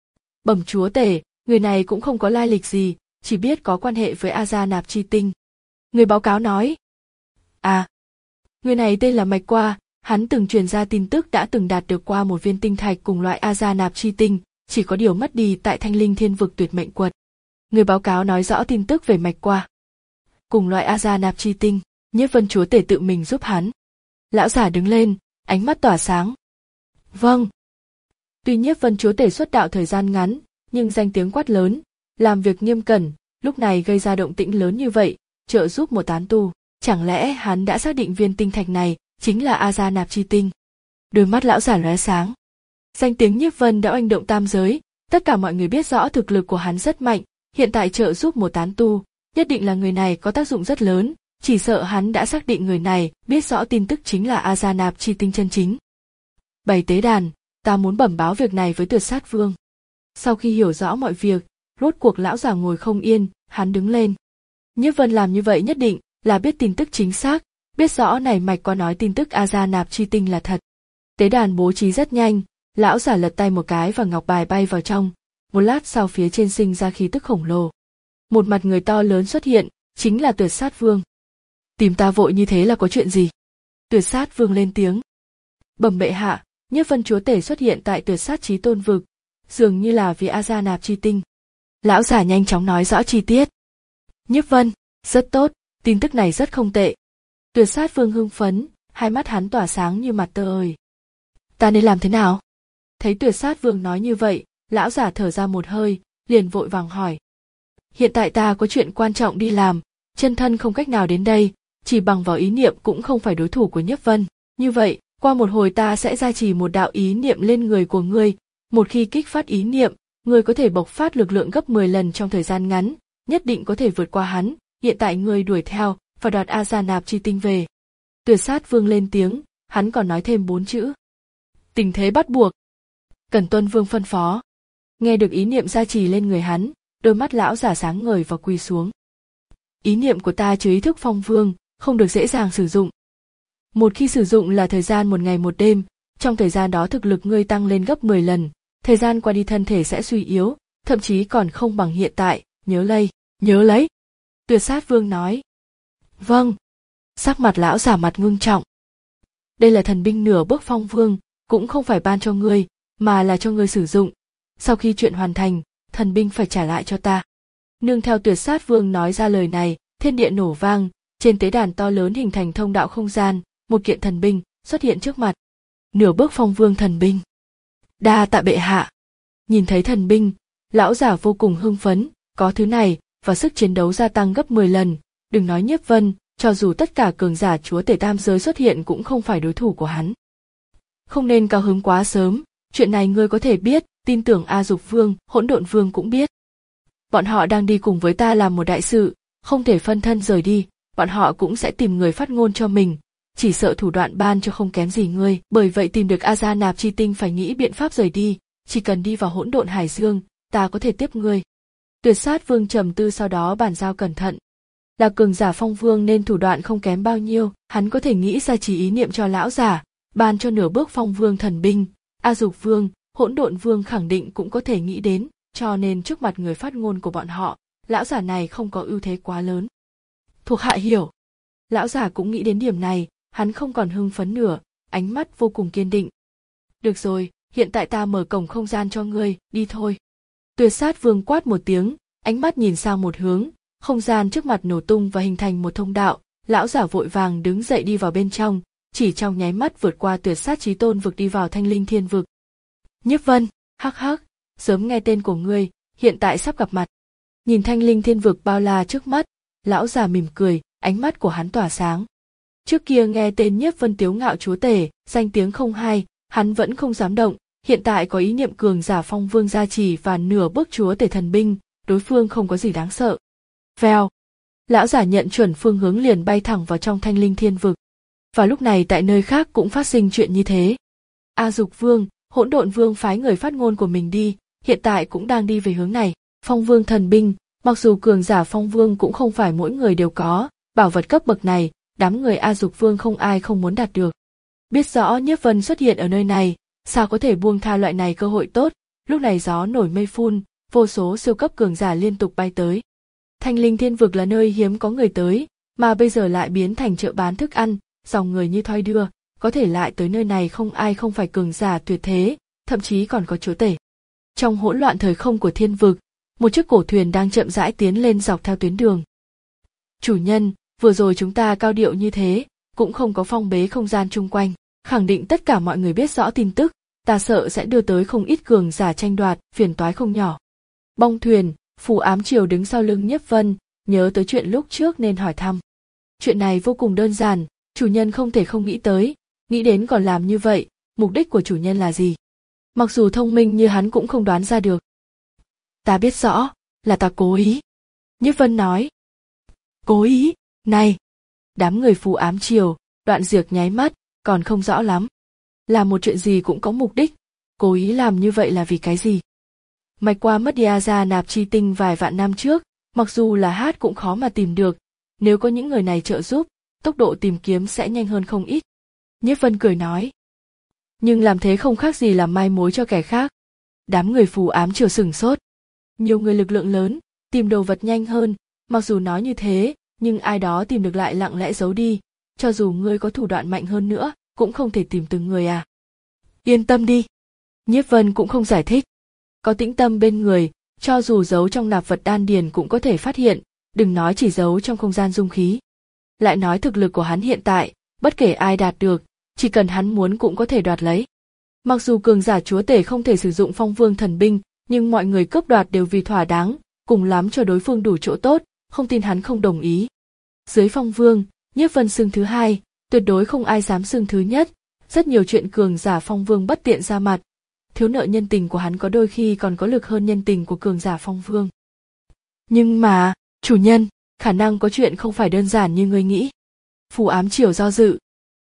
Bẩm chúa tể, người này cũng không có lai lịch gì, chỉ biết có quan hệ với A Gia Nạp Chi Tinh. Người báo cáo nói. À, người này tên là Mạch Qua, hắn từng truyền ra tin tức đã từng đạt được qua một viên tinh thạch cùng loại A Gia Nạp Chi Tinh, chỉ có điều mất đi tại Thanh Linh Thiên Vực tuyệt mệnh quật. Người báo cáo nói rõ tin tức về Mạch Qua. Cùng loại A Gia Nạp Chi Tinh, Nhiếp Vân chúa tể tự mình giúp hắn. Lão giả đứng lên, ánh mắt tỏa sáng. Vâng. Tuy Nhiếp Vân chúa tể xuất đạo thời gian ngắn, nhưng danh tiếng quát lớn, làm việc nghiêm cẩn, lúc này gây ra động tĩnh lớn như vậy, trợ giúp một tán tu, chẳng lẽ hắn đã xác định viên tinh thạch này chính là A Gia Nạp Chi Tinh? Đôi mắt lão giả lóe sáng. Danh tiếng Nhiếp Vân đã oanh động tam giới, tất cả mọi người biết rõ thực lực của hắn rất mạnh, hiện tại trợ giúp một tán tu, nhất định là người này có tác dụng rất lớn, chỉ sợ hắn đã xác định người này biết rõ tin tức chính là A Gia Nạp Chi Tinh chân chính. Bày tế đàn, ta muốn bẩm báo việc này với Tuyệt Sát Vương. Sau khi hiểu rõ mọi việc, rốt cuộc lão già ngồi không yên, hắn đứng lên. Nhiếp Vân làm như vậy nhất định là biết tin tức chính xác, biết rõ này Mạch Qua nói tin tức A Gia Nạp Chi Tinh là thật. Tế đàn bố trí rất nhanh, lão giả lật tay một cái và ngọc bài bay vào trong, một lát sau phía trên sinh ra khí tức khổng lồ. Một mặt người to lớn xuất hiện, chính là Tuyệt Sát Vương. Tìm ta vội như thế là có chuyện gì? Tuyệt Sát Vương lên tiếng. Bẩm bệ hạ, Nhiếp Vân chúa tể xuất hiện tại Tuyệt Sát Chí Tôn Vực, dường như là vì A Gia Nạp Chi Tinh. Lão giả nhanh chóng nói rõ chi tiết. Nhiếp Vân, rất tốt, tin tức này rất không tệ. Tuyệt Sát Vương hưng phấn, hai mắt hắn tỏa sáng như mặt tơ ơi. Ta nên làm thế nào? Thấy Tuyệt Sát Vương nói như vậy, lão giả thở ra một hơi, liền vội vàng hỏi. Hiện tại ta có chuyện quan trọng đi làm, chân thân không cách nào đến đây, chỉ bằng vào ý niệm cũng không phải đối thủ của Nhiếp Vân. Như vậy, qua một hồi ta sẽ gia trì một đạo ý niệm lên người của ngươi, một khi kích phát ý niệm, ngươi có thể bộc phát lực lượng gấp mười lần trong thời gian ngắn, nhất định có thể vượt qua hắn, hiện tại ngươi đuổi theo và đoạt A Gia Nạp Chi Tinh về. Tuyệt Sát Vương lên tiếng, hắn còn nói thêm bốn chữ. Tình thế bắt buộc. Cần tuân vương phân phó. Nghe được ý niệm gia trì lên người hắn, đôi mắt lão giả sáng ngời và quỳ xuống. Ý niệm của ta chứa ý thức phong vương, không được dễ dàng sử dụng. Một khi sử dụng là thời gian một ngày một đêm, trong thời gian đó thực lực ngươi tăng lên gấp mười lần, thời gian qua đi thân thể sẽ suy yếu, thậm chí còn không bằng hiện tại, nhớ lấy, nhớ lấy. Tuyệt Sát Vương nói. Vâng. Sắc mặt lão giả mặt ngưng trọng. Đây là thần binh nửa bước phong vương, cũng không phải ban cho ngươi, mà là cho ngươi sử dụng. Sau khi chuyện hoàn thành, thần binh phải trả lại cho ta. Nương theo Tuyệt Sát Vương nói ra lời này, thiên địa nổ vang, trên tế đàn to lớn hình thành thông đạo không gian, một kiện thần binh xuất hiện trước mặt. Nửa bước Phong Vương thần binh. Đa tạ bệ hạ. Nhìn thấy thần binh, lão giả vô cùng hưng phấn, có thứ này và sức chiến đấu gia tăng gấp mười lần, đừng nói Nhiếp Vân, cho dù tất cả cường giả chúa tể tam giới xuất hiện cũng không phải đối thủ của hắn. Không nên cao hứng quá sớm, chuyện này ngươi có thể biết, tin tưởng A Dục Vương, Hỗn Độn Vương cũng biết. Bọn họ đang đi cùng với ta làm một đại sự, không thể phân thân rời đi, bọn họ cũng sẽ tìm người phát ngôn cho mình, chỉ sợ thủ đoạn ban cho không kém gì ngươi, bởi vậy tìm được A Gia Nạp Chi Tinh phải nghĩ biện pháp rời đi, chỉ cần đi vào Hỗn Độn Hải Dương, ta có thể tiếp ngươi. Tuyệt Sát Vương trầm tư sau đó bàn giao cẩn thận. Là cường giả Phong Vương nên thủ đoạn không kém bao nhiêu, hắn có thể nghĩ ra chỉ ý niệm cho lão giả, ban cho nửa bước Phong Vương thần binh, A Dục Vương, Hỗn Độn Vương khẳng định cũng có thể nghĩ đến, cho nên trước mặt người phát ngôn của bọn họ, lão giả này không có ưu thế quá lớn. Thuộc hạ hiểu. Lão giả cũng nghĩ đến điểm này, hắn không còn hưng phấn nữa, ánh mắt vô cùng kiên định. Được rồi, hiện tại ta mở cổng không gian cho ngươi, đi thôi. Tuyệt Sát Vương quát một tiếng, ánh mắt nhìn sang một hướng, không gian trước mặt nổ tung và hình thành một thông đạo, lão giả vội vàng đứng dậy đi vào bên trong, chỉ trong nháy mắt vượt qua Tuyệt Sát Chí Tôn vực đi vào Thanh Linh Thiên vực. Nhiếp Vân, hắc hắc, sớm nghe tên của ngươi, hiện tại sắp gặp mặt. Nhìn Thanh Linh Thiên vực bao la trước mắt, lão già mỉm cười, ánh mắt của hắn tỏa sáng. Trước kia nghe tên Nhiếp Vân tiếu ngạo chúa tể, danh tiếng không hay, hắn vẫn không dám động, hiện tại có ý niệm cường giả Phong Vương gia trì và nửa bước chúa tể thần binh, đối phương không có gì đáng sợ. Vèo, lão giả nhận chuẩn phương hướng liền bay thẳng vào trong Thanh Linh Thiên vực. Và lúc này tại nơi khác cũng phát sinh chuyện như thế. A Dục Vương, Hỗn Độn Vương phái người phát ngôn của mình đi, hiện tại cũng đang đi về hướng này. Phong Vương thần binh, mặc dù cường giả Phong Vương cũng không phải mỗi người đều có, bảo vật cấp bậc này, đám người A Dục Vương không ai không muốn đạt được. Biết rõ Nhiếp Vân xuất hiện ở nơi này, sao có thể buông tha loại này cơ hội tốt, lúc này gió nổi mây phun, vô số siêu cấp cường giả liên tục bay tới. Thanh Linh Thiên vực là nơi hiếm có người tới, mà bây giờ lại biến thành chợ bán thức ăn, dòng người như thoi đưa, có thể lại tới nơi này không ai không phải cường giả tuyệt thế, thậm chí còn có chúa tể. Trong hỗn loạn thời không của thiên vực, một chiếc cổ thuyền đang chậm rãi tiến lên dọc theo tuyến đường. Chủ nhân, vừa rồi chúng ta cao điệu như thế, cũng không có phong bế không gian chung quanh, khẳng định tất cả mọi người biết rõ tin tức, ta sợ sẽ đưa tới không ít cường giả tranh đoạt, phiền toái không nhỏ. Bong thuyền, Phù Ám Triều đứng sau lưng Nhiếp Vân, nhớ tới chuyện lúc trước nên hỏi thăm. Chuyện này vô cùng đơn giản, chủ nhân không thể không nghĩ tới, nghĩ đến còn làm như vậy, mục đích của chủ nhân là gì? Mặc dù thông minh như hắn cũng không đoán ra được. Ta biết rõ, là ta cố ý. Nhiếp Vân nói. Cố ý, này. Đám người Phù Ám Triều, Đoạn Diệc nháy mắt, còn không rõ lắm. Làm một chuyện gì cũng có mục đích, cố ý làm như vậy là vì cái gì? Mạch qua mất đi A Gia Nạp Chi Tinh vài vạn năm trước, mặc dù là hát cũng khó mà tìm được, nếu có những người này trợ giúp, tốc độ tìm kiếm sẽ nhanh hơn không ít. Nhiếp Vân cười nói. Nhưng làm thế không khác gì làm mai mối cho kẻ khác. Đám người Phù Ám Triều sửng sốt. Nhiều người lực lượng lớn, tìm đồ vật nhanh hơn, mặc dù nói như thế, nhưng ai đó tìm được lại lặng lẽ giấu đi, cho dù ngươi có thủ đoạn mạnh hơn nữa, cũng không thể tìm từng người à. Yên tâm đi. Nhiếp Vân cũng không giải thích. Có tĩnh tâm bên người, cho dù giấu trong nạp vật đan điền cũng có thể phát hiện, đừng nói chỉ giấu trong không gian dung khí. Lại nói thực lực của hắn hiện tại, bất kể ai đạt được, chỉ cần hắn muốn cũng có thể đoạt lấy. Mặc dù cường giả chúa tể không thể sử dụng Phong Vương thần binh, nhưng mọi người cướp đoạt đều vì thỏa đáng, cùng lắm cho đối phương đủ chỗ tốt, không tin hắn không đồng ý. Dưới Phong Vương, Nhiếp Vân xưng thứ hai, tuyệt đối không ai dám xưng thứ nhất, rất nhiều chuyện cường giả Phong Vương bất tiện ra mặt. Thiếu nợ nhân tình của hắn có đôi khi còn có lực hơn nhân tình của cường giả Phong Vương. Nhưng mà, chủ nhân, khả năng có chuyện không phải đơn giản như ngươi nghĩ. Phù Ám Triều do dự.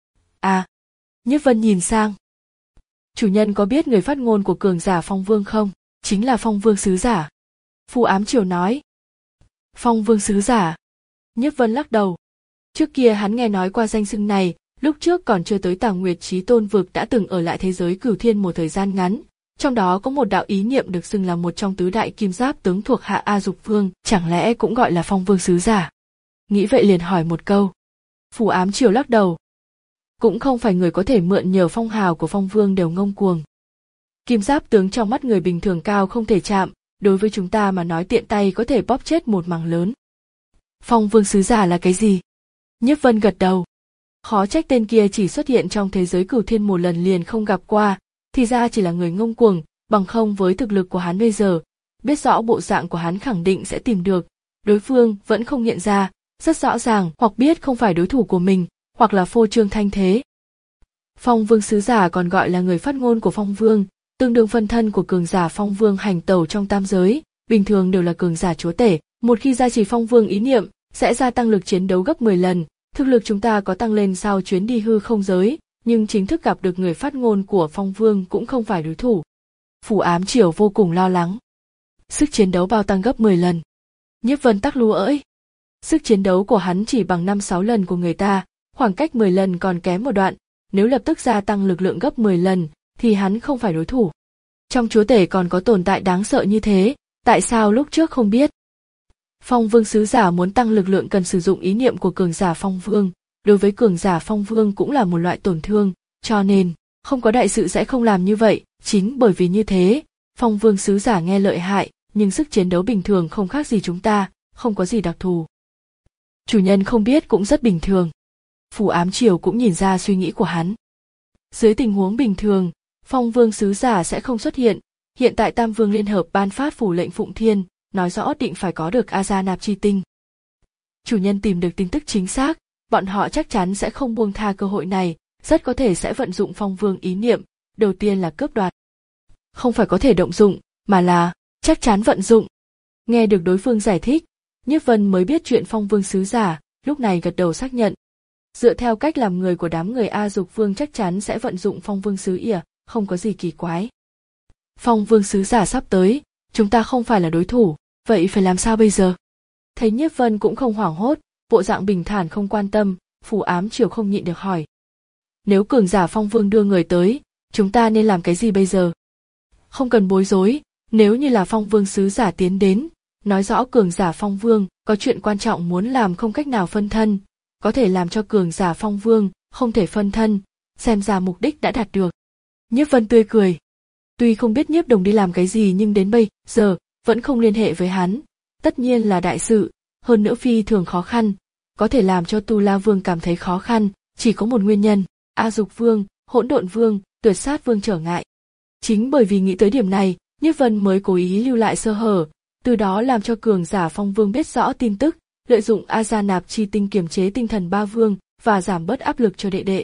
À, Nhiếp Vân nhìn sang. Chủ nhân có biết người phát ngôn của cường giả Phong Vương không? Chính là Phong Vương sứ giả. Phù Ám Triều nói. Phong Vương sứ giả. Nhiếp Vân lắc đầu. Trước kia hắn nghe nói qua danh xưng này, lúc trước còn chưa tới Tàng Nguyệt Chí Tôn vực đã từng ở lại thế giới Cửu Thiên một thời gian ngắn, trong đó có một đạo ý niệm được xưng là một trong tứ đại kim giáp tướng thuộc hạ A Dục Vương, chẳng lẽ cũng gọi là Phong Vương sứ giả? Nghĩ vậy liền hỏi một câu. Phù Ám Triều lắc đầu. Cũng không phải người có thể mượn nhờ phong hào của Phong Vương đều ngông cuồng. Kim giáp tướng trong mắt người bình thường cao không thể chạm, đối với chúng ta mà nói tiện tay có thể bóp chết một mảng lớn. Phong vương sứ giả là cái gì? Nhiếp Vân gật đầu. Khó trách tên kia chỉ xuất hiện trong thế giới cửu thiên một lần liền không gặp qua, thì ra chỉ là người ngông cuồng, bằng không với thực lực của hắn bây giờ, biết rõ bộ dạng của hắn khẳng định sẽ tìm được, đối phương vẫn không nhận ra, rất rõ ràng hoặc biết không phải đối thủ của mình, hoặc là phô trương thanh thế. Phong vương sứ giả còn gọi là người phát ngôn của phong vương, tương đương phân thân của cường giả phong vương hành tẩu trong tam giới, bình thường đều là cường giả chúa tể, một khi gia trì phong vương ý niệm, sẽ gia tăng lực chiến đấu gấp mười lần, thực lực chúng ta có tăng lên sau chuyến đi hư không giới, nhưng chính thức gặp được người phát ngôn của phong vương cũng không phải đối thủ. Phủ Ám Triều vô cùng lo lắng. Sức chiến đấu bao tăng gấp mười lần. Nhiếp Vân tắc lúa ơi. Sức chiến đấu của hắn chỉ bằng năm sáu lần của người ta, khoảng cách mười lần còn kém một đoạn, nếu lập tức gia tăng lực lượng gấp mười lần, thì hắn không phải đối thủ. Trong chúa tể còn có tồn tại đáng sợ như thế, tại sao lúc trước không biết? Phong vương sứ giả muốn tăng lực lượng cần sử dụng ý niệm của cường giả phong vương, đối với cường giả phong vương cũng là một loại tổn thương, cho nên, không có đại sự sẽ không làm như vậy, chính bởi vì như thế, phong vương sứ giả nghe lợi hại, nhưng sức chiến đấu bình thường không khác gì chúng ta, không có gì đặc thù. Chủ nhân không biết cũng rất bình thường. Phủ Ám Triều cũng nhìn ra suy nghĩ của hắn. Dưới tình huống bình thường, phong vương sứ giả sẽ không xuất hiện, hiện tại Tam Vương Liên Hợp ban phát phủ lệnh Phụng Thiên, nói rõ định phải có được A-gia nạp chi tinh. Chủ nhân tìm được tin tức chính xác, bọn họ chắc chắn sẽ không buông tha cơ hội này, rất có thể sẽ vận dụng phong vương ý niệm, đầu tiên là cướp đoạt. Không phải có thể động dụng, mà là chắc chắn vận dụng. Nghe được đối phương giải thích, Nhiếp Vân mới biết chuyện phong vương sứ giả, lúc này gật đầu xác nhận. Dựa theo cách làm người của đám người A Dục Vương chắc chắn sẽ vận dụng phong vương sứ ỉa, không có gì kỳ quái. Phong vương sứ giả sắp tới, chúng ta không phải là đối thủ, vậy phải làm sao bây giờ? Thấy Nhiếp Vân cũng không hoảng hốt, bộ dạng bình thản không quan tâm, Phủ Ám Triều không nhịn được hỏi. Nếu cường giả phong vương đưa người tới, chúng ta nên làm cái gì bây giờ? Không cần bối rối, nếu như là phong vương sứ giả tiến đến, nói rõ cường giả phong vương có chuyện quan trọng muốn làm không cách nào phân thân, có thể làm cho cường giả phong vương không thể phân thân, xem ra mục đích đã đạt được. Nhiếp Vân tươi cười. Tuy không biết Nhiếp Đồng đi làm cái gì nhưng đến bây giờ vẫn không liên hệ với hắn, tất nhiên là đại sự, hơn nữa phi thường khó khăn, có thể làm cho Tu La Vương cảm thấy khó khăn, chỉ có một nguyên nhân, A Dục Vương, Hỗn Độn Vương, Tuyệt Sát Vương trở ngại. Chính bởi vì nghĩ tới điểm này, Nhiếp Vân mới cố ý lưu lại sơ hở, từ đó làm cho cường giả phong vương biết rõ tin tức, lợi dụng A Gia Nạp chi tinh kiềm chế tinh thần ba vương và giảm bớt áp lực cho đệ đệ.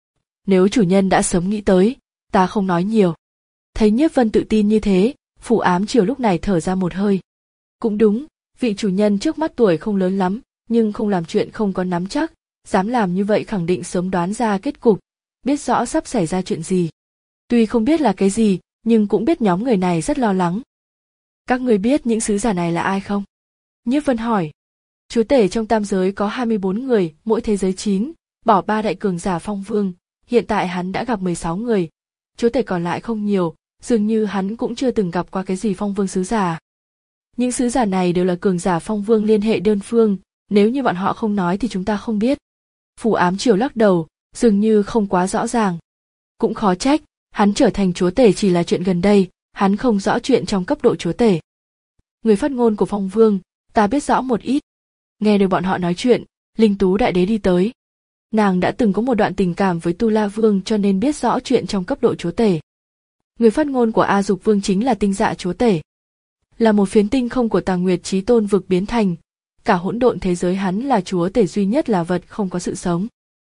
Nếu chủ nhân đã sớm nghĩ tới, ta không nói nhiều. Thấy Nhiếp Vân tự tin như thế, Phủ Ám Triều lúc này thở ra một hơi. Cũng đúng, vị chủ nhân trước mắt tuổi không lớn lắm, nhưng không làm chuyện không có nắm chắc, dám làm như vậy khẳng định sớm đoán ra kết cục, biết rõ sắp xảy ra chuyện gì. Tuy không biết là cái gì, nhưng cũng biết nhóm người này rất lo lắng. Các người biết những sứ giả này là ai không? Nhiếp Vân hỏi. Chúa tể trong tam giới có hai mươi bốn người, mỗi thế giới chín, bỏ ba đại cường giả phong vương, hiện tại hắn đã gặp mười sáu người. Chúa tể còn lại không nhiều, dường như hắn cũng chưa từng gặp qua cái gì phong vương sứ giả. Những sứ giả này đều là cường giả phong vương liên hệ đơn phương, nếu như bọn họ không nói thì chúng ta không biết. Phủ Ám Triều lắc đầu, dường như không quá rõ ràng. Cũng khó trách, hắn trở thành chúa tể chỉ là chuyện gần đây, hắn không rõ chuyện trong cấp độ chúa tể. Người phát ngôn của phong vương, ta biết rõ một ít. Nghe được bọn họ nói chuyện, Linh Tú Đại Đế đi tới. Nàng đã từng có một đoạn tình cảm với Tu La Vương cho nên biết rõ chuyện trong cấp độ chúa tể. Người phát ngôn của A Dục Vương chính là tinh dạ chúa tể. Là một phiến tinh không của Tà Nguyệt Chí Tôn vực biến thành, cả hỗn độn thế giới hắn là chúa tể duy nhất là vật không có sự sống.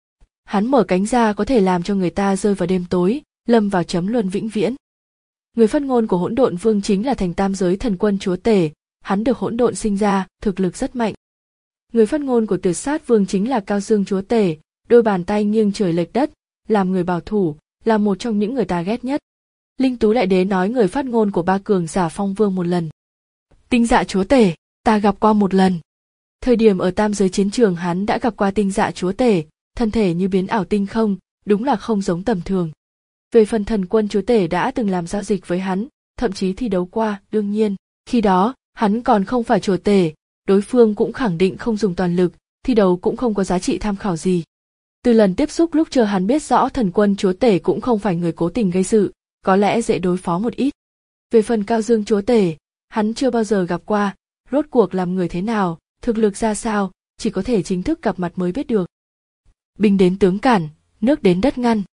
Hắn mở cánh ra có thể làm cho người ta rơi vào đêm tối, lâm vào chấm luân vĩnh viễn. Người phát ngôn của Hỗn Độn Vương chính là thành tam giới thần quân chúa tể, hắn được hỗn độn sinh ra, thực lực rất mạnh. Người phát ngôn của Tuyệt Sát Vương chính là Cao Dương chúa tể, đôi bàn tay nghiêng trời lệch đất, làm người bảo thủ, là một trong những người ta ghét nhất. Linh Tú Đại Đế nói người phát ngôn của ba cường giả phong vương một lần. Tinh dạ chúa tể, ta gặp qua một lần. Thời điểm ở tam giới chiến trường hắn đã gặp qua tinh dạ chúa tể, thân thể như biến ảo tinh không, đúng là không giống tầm thường. Về phần thần quân chúa tể đã từng làm giao dịch với hắn, thậm chí thi đấu qua, đương nhiên, khi đó, hắn còn không phải chúa tể, đối phương cũng khẳng định không dùng toàn lực, thi đấu cũng không có giá trị tham khảo gì. Từ lần tiếp xúc lúc chờ hắn biết rõ thần quân chúa tể cũng không phải người cố tình gây sự, có lẽ dễ đối phó một ít. Về phần Cao Dương chúa tể, Hắn chưa bao giờ gặp qua, rốt cuộc làm người thế nào, thực lực ra sao, chỉ có thể chính thức gặp mặt mới biết được. Binh đến tướng cản, nước đến đất ngăn.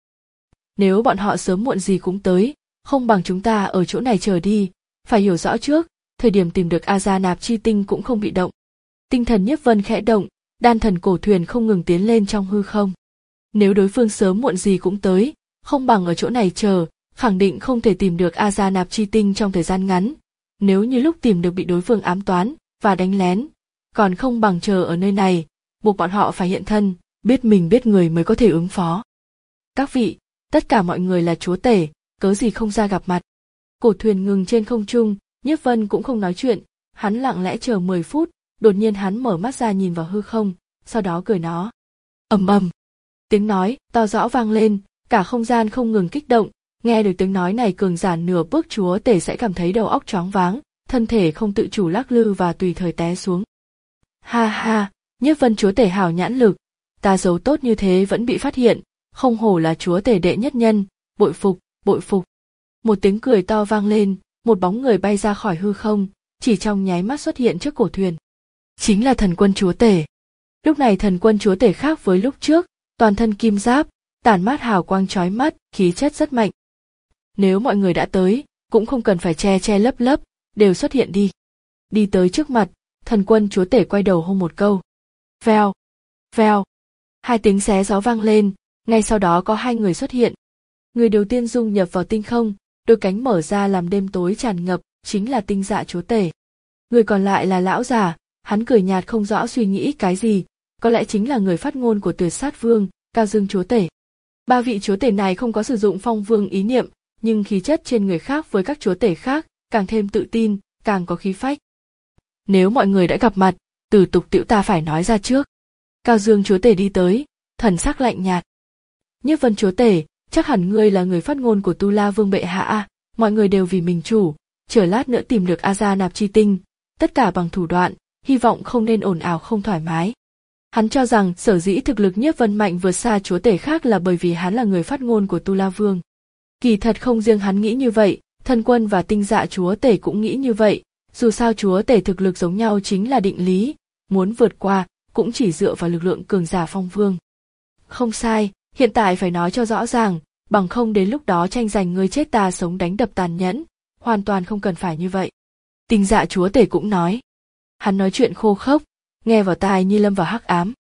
Nếu bọn họ sớm muộn gì cũng tới, không bằng chúng ta ở chỗ này chờ đi, phải hiểu rõ trước, thời điểm tìm được A Gia Nạp Chi Tinh cũng không bị động. Tinh thần Nhiếp Vân khẽ động, đan thần cổ thuyền không ngừng tiến lên trong hư không. Nếu đối phương sớm muộn gì cũng tới, không bằng ở chỗ này chờ, khẳng định không thể tìm được A Gia Nạp Chi Tinh trong thời gian ngắn. Nếu như lúc tìm được bị đối phương ám toán và đánh lén, còn không bằng chờ ở nơi này, buộc bọn họ phải hiện thân, biết mình biết người mới có thể ứng phó. Các vị, tất cả mọi người là chúa tể, cớ gì không ra gặp mặt. Cổ thuyền ngừng trên không trung, Nhiếp Vân cũng không nói chuyện, hắn lặng lẽ chờ mười phút, đột nhiên hắn mở mắt ra nhìn vào hư không, sau đó cười nó. Ầm ầm, tiếng nói to rõ vang lên, cả không gian không ngừng kích động, nghe được tiếng nói này cường giả nửa bước chúa tể sẽ cảm thấy đầu óc choáng váng, thân thể không tự chủ lắc lư và tùy thời té xuống. Ha ha, Nhiếp Vân chúa tể hảo nhãn lực, ta giấu tốt như thế vẫn bị phát hiện, không hổ là chúa tể đệ nhất nhân, bội phục, bội phục. Một tiếng cười to vang lên, một bóng người bay ra khỏi hư không, chỉ trong nháy mắt xuất hiện trước cổ thuyền. Chính là thần quân chúa tể. Lúc này thần quân chúa tể khác với lúc trước, toàn thân kim giáp, tản mát hào quang chói mắt, khí chất rất mạnh. Nếu mọi người đã tới, cũng không cần phải che che lấp lấp, đều xuất hiện đi. Đi tới trước mặt, thần quân chúa tể quay đầu hô một câu. Vèo, vèo. Hai tiếng xé gió vang lên, ngay sau đó có hai người xuất hiện. Người đầu tiên dung nhập vào tinh không, đôi cánh mở ra làm đêm tối tràn ngập, chính là Tinh Dạ chúa tể. Người còn lại là lão già, hắn cười nhạt không rõ suy nghĩ cái gì, có lẽ chính là người phát ngôn của Tuyệt Sát Vương, Cao Dương chúa tể. Ba vị chúa tể này không có sử dụng phong vương ý niệm, nhưng khí chất trên người khác với các chúa tể khác, càng thêm tự tin, càng có khí phách. Nếu mọi người đã gặp mặt, từ tục tĩu ta phải nói ra trước. Cao Dương chúa tể đi tới, thần sắc lạnh nhạt. Nhiếp Vân chúa tể, chắc hẳn ngươi là người phát ngôn của Tu La Vương bệ hạ à, mọi người đều vì mình chủ, chờ lát nữa tìm được A Gia Nạp Chi Tinh, tất cả bằng thủ đoạn, hy vọng không nên ồn ào không thoải mái. Hắn cho rằng sở dĩ thực lực Nhiếp Vân mạnh vượt xa chúa tể khác là bởi vì hắn là người phát ngôn của Tu La Vương. Kỳ thật không riêng hắn nghĩ như vậy, Thần Quân và Tinh Dạ chúa tể cũng nghĩ như vậy, dù sao chúa tể thực lực giống nhau chính là định lý, muốn vượt qua cũng chỉ dựa vào lực lượng cường giả phong vương. Không sai, hiện tại phải nói cho rõ ràng, bằng không đến lúc đó tranh giành ngươi chết ta sống đánh đập tàn nhẫn, hoàn toàn không cần phải như vậy. Tinh Dạ chúa tể cũng nói. Hắn nói chuyện khô khốc, nghe vào tai như lâm vào hắc ám.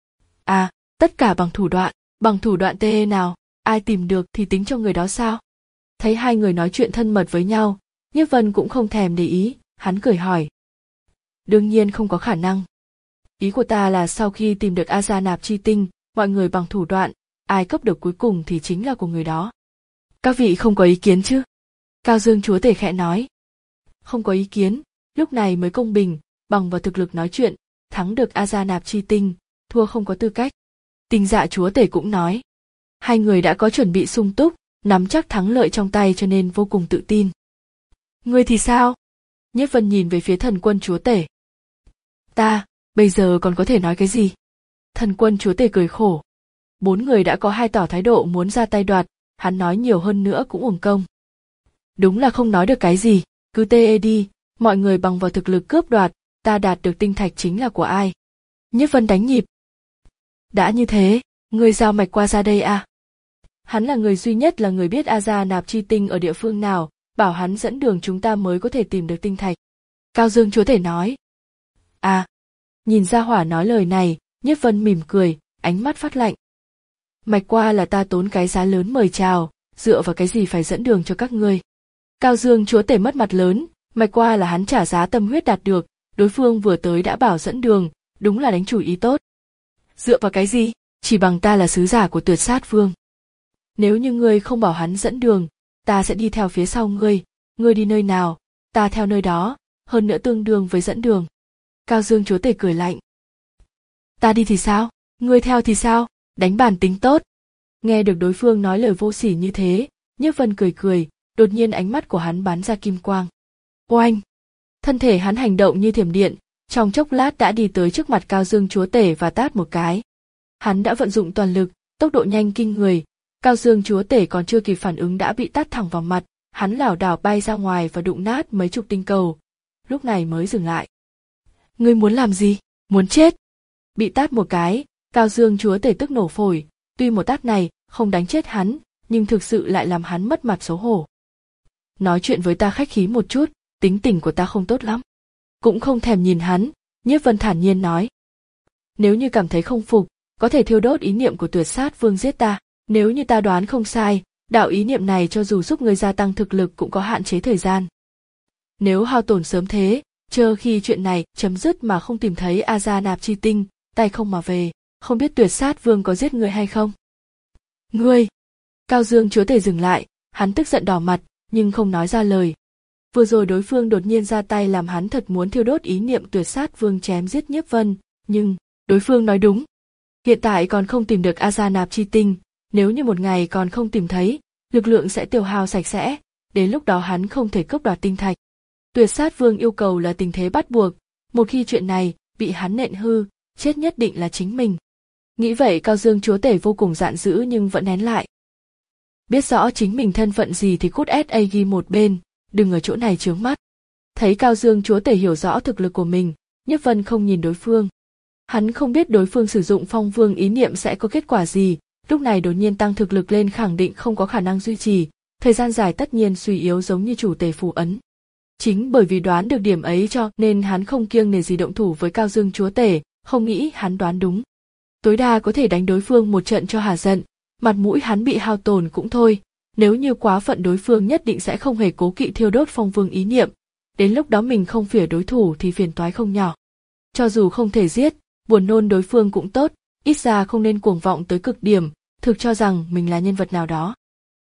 À, tất cả bằng thủ đoạn, bằng thủ đoạn tê nào, ai tìm được thì tính cho người đó sao? Thấy hai người nói chuyện thân mật với nhau, Nhiếp Vân cũng không thèm để ý, hắn cười hỏi. Đương nhiên không có khả năng. Ý của ta là sau khi tìm được A Gia Nạp Chi Tinh, mọi người bằng thủ đoạn, ai cấp được cuối cùng thì chính là của người đó. Các vị không có ý kiến chứ? Cao Dương chúa tể khẽ nói. Không có ý kiến, lúc này mới công bình, bằng vào thực lực nói chuyện, thắng được A Gia Nạp Chi Tinh, thua không có tư cách. Tinh Dạ chúa tể cũng nói. Hai người đã có chuẩn bị sung túc, nắm chắc thắng lợi trong tay cho nên vô cùng tự tin. Ngươi thì sao? Nhiếp Vân nhìn về phía Thần Quân chúa tể. Ta, bây giờ còn có thể nói cái gì? Thần Quân chúa tể cười khổ. Bốn người đã có hai tỏ thái độ muốn ra tay đoạt, hắn nói nhiều hơn nữa cũng uổng công. Đúng là không nói được cái gì, cứ tê đi, mọi người bằng vào thực lực cướp đoạt, ta đạt được tinh thạch chính là của ai? Nhiếp Vân đánh nhịp. Đã như thế, ngươi giao mạch qua ra đây à? Hắn là người duy nhất là người biết A Gia Nạp Chi Tinh ở địa phương nào, bảo hắn dẫn đường chúng ta mới có thể tìm được tinh thạch. Cao Dương chúa tể nói. À, nhìn ra hỏa nói lời này, Nhiếp Vân mỉm cười, ánh mắt phát lạnh. Mạch qua là ta tốn cái giá lớn mời chào, dựa vào cái gì phải dẫn đường cho các ngươi? Cao Dương chúa tể mất mặt lớn, mạch qua là hắn trả giá tâm huyết đạt được, đối phương vừa tới đã bảo dẫn đường, đúng là đánh chủ ý tốt. Dựa vào cái gì? Chỉ bằng ta là sứ giả của Tuyệt Sát Vương. Nếu như ngươi không bảo hắn dẫn đường, ta sẽ đi theo phía sau ngươi, ngươi đi nơi nào, ta theo nơi đó, hơn nữa tương đương với dẫn đường. Cao Dương chúa tể cười lạnh. Ta đi thì sao, ngươi theo thì sao, đánh bản tính tốt. Nghe được đối phương nói lời vô sỉ như thế, Nhiếp Vân cười cười, đột nhiên ánh mắt của hắn bắn ra kim quang. Oanh! Thân thể hắn hành động như thiểm điện, trong chốc lát đã đi tới trước mặt Cao Dương chúa tể và tát một cái. Hắn đã vận dụng toàn lực, tốc độ nhanh kinh người, Cao Dương chúa tể còn chưa kịp phản ứng đã bị tát thẳng vào mặt, hắn lảo đảo bay ra ngoài và đụng nát mấy chục tinh cầu. lúc này mới dừng lại. Ngươi muốn làm gì? Muốn chết? Bị tát một cái, Cao Dương chúa tể tức nổ phổi, tuy một tát này không đánh chết hắn, nhưng thực sự lại làm hắn mất mặt xấu hổ. Nói chuyện với ta khách khí một chút, tính tình của ta không tốt lắm. Cũng không thèm nhìn hắn, Nhiếp Vân thản nhiên nói. Nếu như cảm thấy không phục, có thể thiêu đốt ý niệm của Tuyệt Sát Vương giết ta. Nếu như ta đoán không sai, đạo ý niệm này cho dù giúp ngươi gia tăng thực lực cũng có hạn chế thời gian. Nếu hao tổn sớm thế, chờ khi chuyện này chấm dứt mà không tìm thấy A Gia Nạp Chi Tinh, tay không mà về, không biết Tuyệt Sát Vương có giết ngươi hay không? Ngươi! Cao Dương chúa tể dừng lại, hắn tức giận đỏ mặt, nhưng không nói ra lời. Vừa rồi đối phương đột nhiên ra tay làm hắn thật muốn thiêu đốt ý niệm Tuyệt Sát Vương chém giết Nhiếp Vân, nhưng đối phương nói đúng. Hiện tại còn không tìm được A Gia Nạp Chi Tinh, nếu như một ngày còn không tìm thấy, lực lượng sẽ tiêu hao sạch sẽ, đến lúc đó hắn không thể cướp đoạt tinh thạch. Tuyệt Sát Vương yêu cầu là tình thế bắt buộc, một khi chuyện này bị hắn nện hư, chết nhất định là chính mình. Nghĩ vậy Cao Dương chúa tể vô cùng giận dữ nhưng vẫn nén lại. Biết rõ chính mình thân phận gì thì cút ét a ghi một bên, đừng ở chỗ này chướng mắt. Thấy Cao Dương chúa tể hiểu rõ thực lực của mình, Nhiếp Vân không nhìn đối phương. Hắn không biết đối phương sử dụng Phong Vương ý niệm sẽ có kết quả gì, lúc này đột nhiên tăng thực lực lên khẳng định không có khả năng duy trì, thời gian dài tất nhiên suy yếu giống như chủ tể phù ấn. Chính bởi vì đoán được điểm ấy cho nên hắn không kiêng nể gì động thủ với Cao Dương chúa tể, không nghĩ hắn đoán đúng. Tối đa có thể đánh đối phương một trận cho hả giận, mặt mũi hắn bị hao tổn cũng thôi, nếu như quá phận đối phương nhất định sẽ không hề cố kỵ thiêu đốt Phong Vương ý niệm, đến lúc đó mình không phỉa đối thủ thì phiền toái không nhỏ. Cho dù không thể giết, buồn nôn đối phương cũng tốt, ít ra không nên cuồng vọng tới cực điểm, thực cho rằng mình là nhân vật nào đó.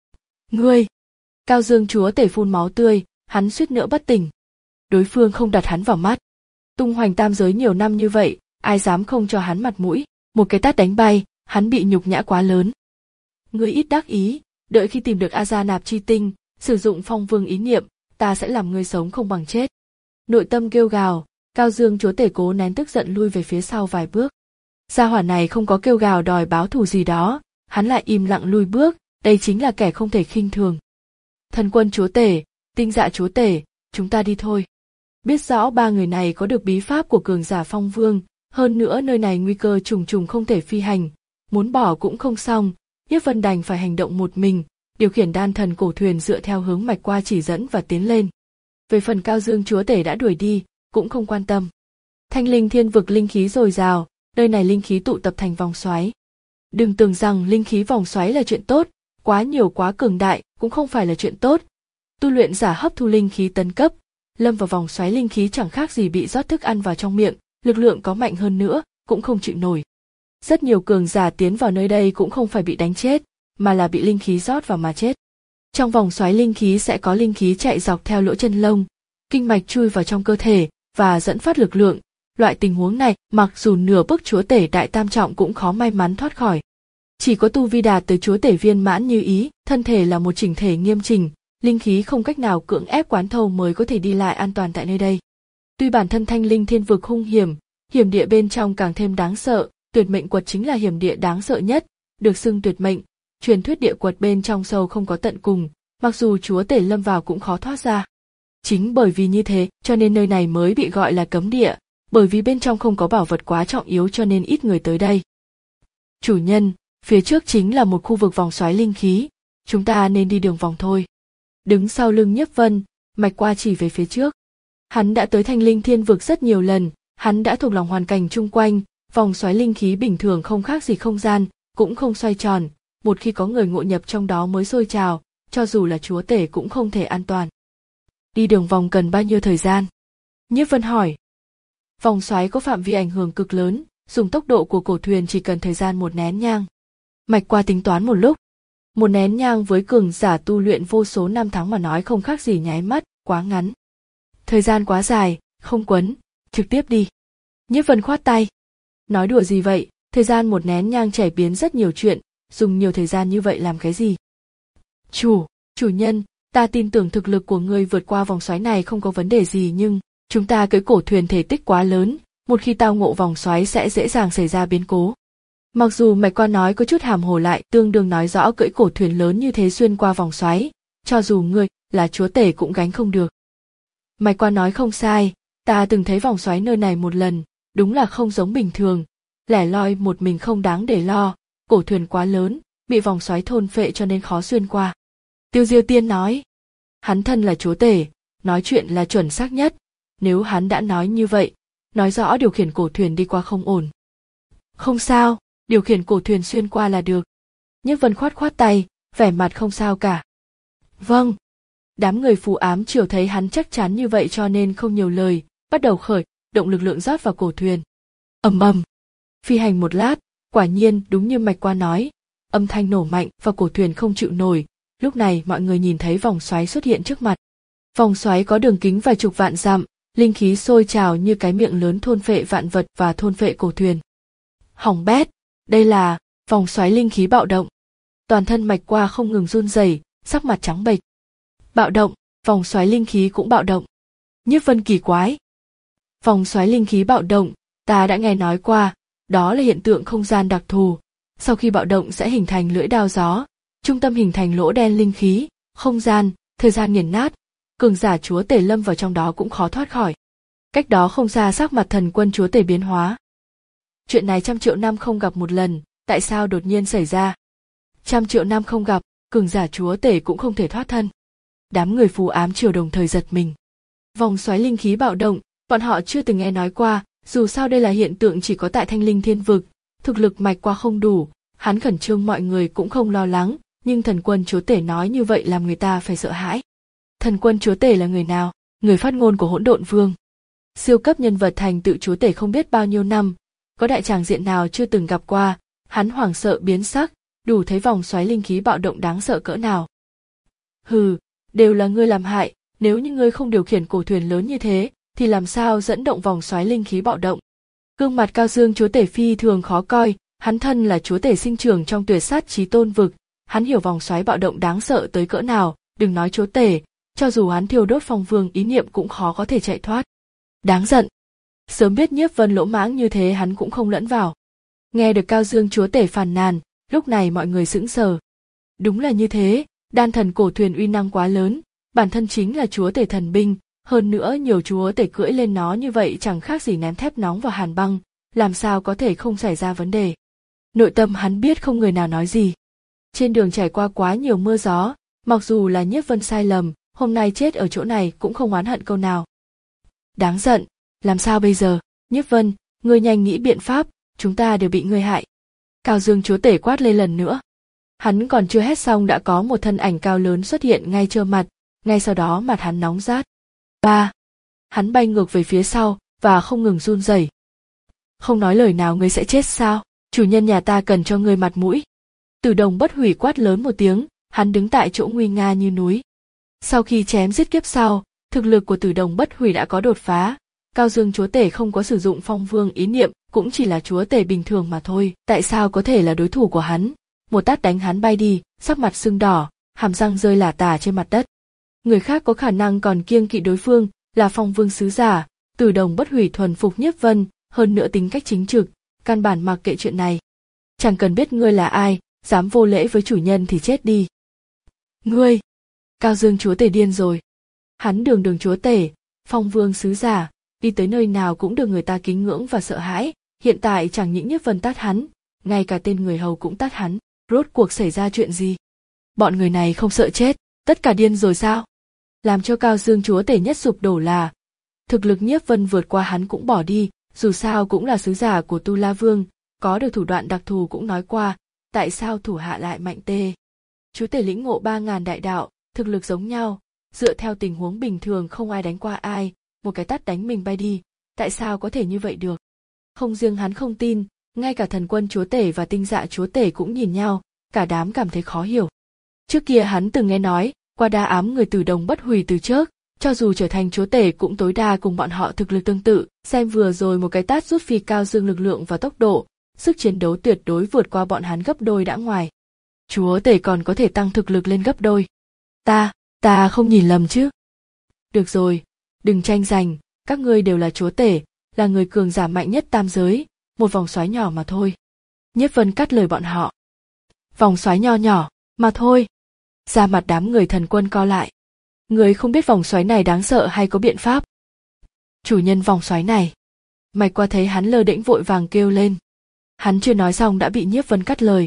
Ngươi! Cao Dương chúa tể phun máu tươi, hắn suýt nữa bất tỉnh. Đối phương không đặt hắn vào mắt. Tung hoành tam giới nhiều năm như vậy, ai dám không cho hắn mặt mũi, một cái tát đánh bay, hắn bị nhục nhã quá lớn. Ngươi ít đắc ý, đợi khi tìm được A Gia Nạp Chi Tinh, sử dụng Phong Vương ý niệm, ta sẽ làm ngươi sống không bằng chết. Nội tâm kêu gào, Cao Dương chúa tể cố nén tức giận lui về phía sau vài bước. Gia hỏa này không có kêu gào đòi báo thù gì đó, hắn lại im lặng lui bước, đây chính là kẻ không thể khinh thường. Thần Quân chúa tể, Tinh Dạ chúa tể, chúng ta đi thôi. Biết rõ ba người này có được bí pháp của cường giả Phong Vương, hơn nữa nơi này nguy cơ trùng trùng không thể phi hành, muốn bỏ cũng không xong, Nhiếp Vân đành phải hành động một mình, điều khiển đan thần cổ thuyền dựa theo hướng mạch qua chỉ dẫn và tiến lên. Về phần Cao Dương chúa tể đã đuổi đi, cũng không quan tâm. Thanh Linh Thiên Vực linh khí dồi dào, nơi này linh khí tụ tập thành vòng xoáy. Đừng tưởng rằng linh khí vòng xoáy là chuyện tốt, quá nhiều quá cường đại cũng không phải là chuyện tốt. Tu luyện giả hấp thu linh khí tấn cấp, lâm vào vòng xoáy linh khí chẳng khác gì bị rót thức ăn vào trong miệng, lực lượng có mạnh hơn nữa cũng không chịu nổi. Rất nhiều cường giả tiến vào nơi đây cũng không phải bị đánh chết, mà là bị linh khí rót vào mà chết. Trong vòng xoáy linh khí sẽ có linh khí chạy dọc theo lỗ chân lông, kinh mạch chui vào trong cơ thể và dẫn phát lực lượng. Loại tình huống này, mặc dù nửa bước chúa tể đại tam trọng cũng khó may mắn thoát khỏi. Chỉ có tu vi đạt tới chúa tể viên mãn như ý, thân thể là một chỉnh thể nghiêm chỉnh, linh khí không cách nào cưỡng ép quán thâu mới có thể đi lại an toàn tại nơi đây. Tuy bản thân Thanh Linh Thiên Vực hung hiểm, hiểm địa bên trong càng thêm đáng sợ, tuyệt mệnh quật chính là hiểm địa đáng sợ nhất, được xưng tuyệt mệnh, truyền thuyết địa quật bên trong sâu không có tận cùng, mặc dù chúa tể lâm vào cũng khó thoát ra. Chính bởi vì như thế, cho nên nơi này mới bị gọi là cấm địa, bởi vì bên trong không có bảo vật quá trọng yếu cho nên ít người tới đây. Chủ nhân, phía trước chính là một khu vực vòng xoáy linh khí, chúng ta nên đi đường vòng thôi. Đứng sau lưng Nhiếp Vân, mạch qua chỉ về phía trước. Hắn đã tới Thanh Linh Thiên Vực rất nhiều lần, hắn đã thuộc lòng hoàn cảnh chung quanh, vòng xoáy linh khí bình thường không khác gì không gian, cũng không xoay tròn, một khi có người ngộ nhập trong đó mới sôi trào, cho dù là chúa tể cũng không thể an toàn. Đi đường vòng cần bao nhiêu thời gian? Nhiếp Vân hỏi. Vòng xoáy có phạm vi ảnh hưởng cực lớn, dùng tốc độ của cổ thuyền chỉ cần thời gian một nén nhang. Mạch qua tính toán một lúc. Một nén nhang với cường giả tu luyện vô số năm tháng mà nói không khác gì nháy mắt, quá ngắn. Thời gian quá dài, không quấn, trực tiếp đi. Nhiếp Vân khoát tay. Nói đùa gì vậy, thời gian một nén nhang chảy biến rất nhiều chuyện, dùng nhiều thời gian như vậy làm cái gì? Chủ, chủ nhân, ta tin tưởng thực lực của ngươi vượt qua vòng xoáy này không có vấn đề gì nhưng, chúng ta cưỡi cổ thuyền thể tích quá lớn, một khi tao ngộ vòng xoáy sẽ dễ dàng xảy ra biến cố. Mặc dù mạch qua nói có chút hàm hồ lại tương đương nói rõ cưỡi cổ thuyền lớn như thế xuyên qua vòng xoáy, cho dù ngươi là chúa tể cũng gánh không được. Mạch Qua nói không sai, ta từng thấy vòng xoáy nơi này một lần, đúng là không giống bình thường, lẻ loi một mình không đáng để lo, cổ thuyền quá lớn, bị vòng xoáy thôn phệ cho nên khó xuyên qua. Tiêu Diêu Tiên nói, hắn thân là chúa tể, nói chuyện là chuẩn xác nhất, nếu hắn đã nói như vậy, nói rõ điều khiển cổ thuyền đi qua không ổn. Không sao, điều khiển cổ thuyền xuyên qua là được. Nhiếp Vân khoát khoát tay, vẻ mặt không sao cả. Vâng. Đám người phù ám triều thấy hắn chắc chắn như vậy cho nên không nhiều lời, bắt đầu khởi động lực lượng rót vào cổ thuyền. Ầm ầm. Phi hành một lát, quả nhiên đúng như Mạch Qua nói, âm thanh nổ mạnh và cổ thuyền không chịu nổi. Lúc này mọi người nhìn thấy vòng xoáy xuất hiện trước mặt. Vòng xoáy có đường kính vài chục vạn dặm, linh khí sôi trào như cái miệng lớn thôn phệ vạn vật và thôn phệ cổ thuyền. Hỏng bét, đây là vòng xoáy linh khí bạo động. Toàn thân Mạch Qua không ngừng run rẩy, sắc mặt trắng bệch. Bạo động, vòng xoáy linh khí cũng bạo động. Nhiếp Vân kỳ quái. Vòng xoáy linh khí bạo động, ta đã nghe nói qua, đó là hiện tượng không gian đặc thù. Sau khi bạo động sẽ hình thành lưỡi đao gió, trung tâm hình thành lỗ đen linh khí, không gian, thời gian nghiền nát, cường giả chúa tể lâm vào trong đó cũng khó thoát khỏi. Cách đó không xa sắc mặt thần quân chúa tể biến hóa. Chuyện này trăm triệu năm không gặp một lần, tại sao đột nhiên xảy ra? Trăm triệu năm không gặp, cường giả chúa tể cũng không thể thoát thân. Đám người phù ám triều đồng thời giật mình. Vòng xoáy linh khí bạo động, bọn họ chưa từng nghe nói qua, dù sao đây là hiện tượng chỉ có tại Thanh Linh Thiên Vực, thực lực Mạch Qua không đủ, hắn khẩn trương mọi người cũng không lo lắng, nhưng thần quân chúa tể nói như vậy làm người ta phải sợ hãi. Thần quân chúa tể là người nào? Người phát ngôn của Hỗn Độn Vương. Siêu cấp nhân vật thành tựu chúa tể không biết bao nhiêu năm, có đại tràng diện nào chưa từng gặp qua, hắn hoảng sợ biến sắc, đủ thấy vòng xoáy linh khí bạo động đáng sợ cỡ nào. Hừ, đều là ngươi làm hại, nếu như ngươi không điều khiển cổ thuyền lớn như thế, thì làm sao dẫn động vòng xoáy linh khí bạo động? Gương mặt Cao Dương chúa tể phi thường khó coi, hắn thân là chúa tể sinh trưởng trong Tuyệt Sát Chí Tôn vực, hắn hiểu vòng xoáy bạo động đáng sợ tới cỡ nào, đừng nói chúa tể, cho dù hắn thiêu đốt phong vương ý niệm cũng khó có thể chạy thoát. Đáng giận. Sớm biết Nhiếp Vân lỗ mãng như thế hắn cũng không lẫn vào. Nghe được Cao Dương chúa tể phàn nàn, lúc này mọi người sững sờ. Đúng là như thế, đan thần cổ thuyền uy năng quá lớn, bản thân chính là chúa tể thần binh, hơn nữa nhiều chúa tể cưỡi lên nó như vậy chẳng khác gì ném thép nóng vào hàn băng, làm sao có thể không xảy ra vấn đề. Nội tâm hắn biết không người nào nói gì. Trên đường trải qua quá nhiều mưa gió, mặc dù là Nhiếp Vân sai lầm, hôm nay chết ở chỗ này cũng không oán hận câu nào. Đáng giận, làm sao bây giờ? Nhiếp Vân, ngươi nhanh nghĩ biện pháp, chúng ta đều bị ngươi hại. Cao Dương chúa tể quát lên lần nữa. Hắn còn chưa hét xong đã có một thân ảnh cao lớn xuất hiện ngay trơ mặt, ngay sau đó mặt hắn nóng rát. Ba, hắn bay ngược về phía sau và không ngừng run rẩy. Không nói lời nào ngươi sẽ chết sao? Chủ nhân nhà ta cần cho ngươi mặt mũi. Tử Đồng Bất Hủy quát lớn một tiếng, hắn đứng tại chỗ nguy nga như núi. Sau khi chém giết kiếp sau, thực lực của Tử Đồng Bất Hủy đã có đột phá. Cao Dương chúa tể không có sử dụng phong vương ý niệm, cũng chỉ là chúa tể bình thường mà thôi. Tại sao có thể là đối thủ của hắn? Một tát đánh hắn bay đi, sắc mặt sưng đỏ, hàm răng rơi lả tả trên mặt đất. Người khác có khả năng còn kiêng kỵ đối phương là phong vương sứ giả, Tử Đồng Bất Hủy thuần phục Nhiếp Vân, hơn nữa tính cách chính trực, căn bản mặc kệ chuyện này. Chẳng cần biết ngươi là ai, dám vô lễ với chủ nhân thì chết đi. Ngươi! Cao Dương chúa tể điên rồi. Hắn đường đường chúa tể, phong vương sứ giả, đi tới nơi nào cũng được người ta kính ngưỡng và sợ hãi, hiện tại chẳng những Nhiếp Vân tát hắn, ngay cả tên người hầu cũng tát hắn, rốt cuộc xảy ra chuyện gì? Bọn người này không sợ chết, tất cả điên rồi sao? Làm cho Cao Dương chúa tể nhất sụp đổ là thực lực Nhiếp Vân vượt qua hắn cũng bỏ đi, dù sao cũng là sứ giả của Tu La Vương, có được thủ đoạn đặc thù cũng nói qua, tại sao thủ hạ lại mạnh tê? Chúa tể lĩnh ngộ ba ngàn đại đạo, thực lực giống nhau, dựa theo tình huống bình thường không ai đánh qua ai, một cái tát đánh mình bay đi, tại sao có thể như vậy được? Không riêng hắn không tin, ngay cả thần quân chúa tể và tinh dạ chúa tể cũng nhìn nhau, cả đám cảm thấy khó hiểu. Trước kia hắn từng nghe nói, qua đa ám người Tử Đồng Bất Hủy từ trước, cho dù trở thành chúa tể cũng tối đa cùng bọn họ thực lực tương tự, xem vừa rồi một cái tát rút phi Cao Dương lực lượng và tốc độ, sức chiến đấu tuyệt đối vượt qua bọn hắn gấp đôi đã ngoài. Chúa tể còn có thể tăng thực lực lên gấp đôi. Ta, ta không nhìn lầm chứ? Được rồi, đừng tranh giành, các ngươi đều là chúa tể, là người cường giả mạnh nhất tam giới, một vòng xoáy nhỏ mà thôi. Nhiếp Vân cắt lời bọn họ. Vòng xoáy nho nhỏ, mà thôi. Da mặt đám người thần quân co lại. Người không biết vòng xoáy này đáng sợ hay có biện pháp? Chủ nhân vòng xoáy này. Mạch Qua thấy hắn lơ đễnh vội vàng kêu lên. Hắn chưa nói xong đã bị Nhiếp Vân cắt lời.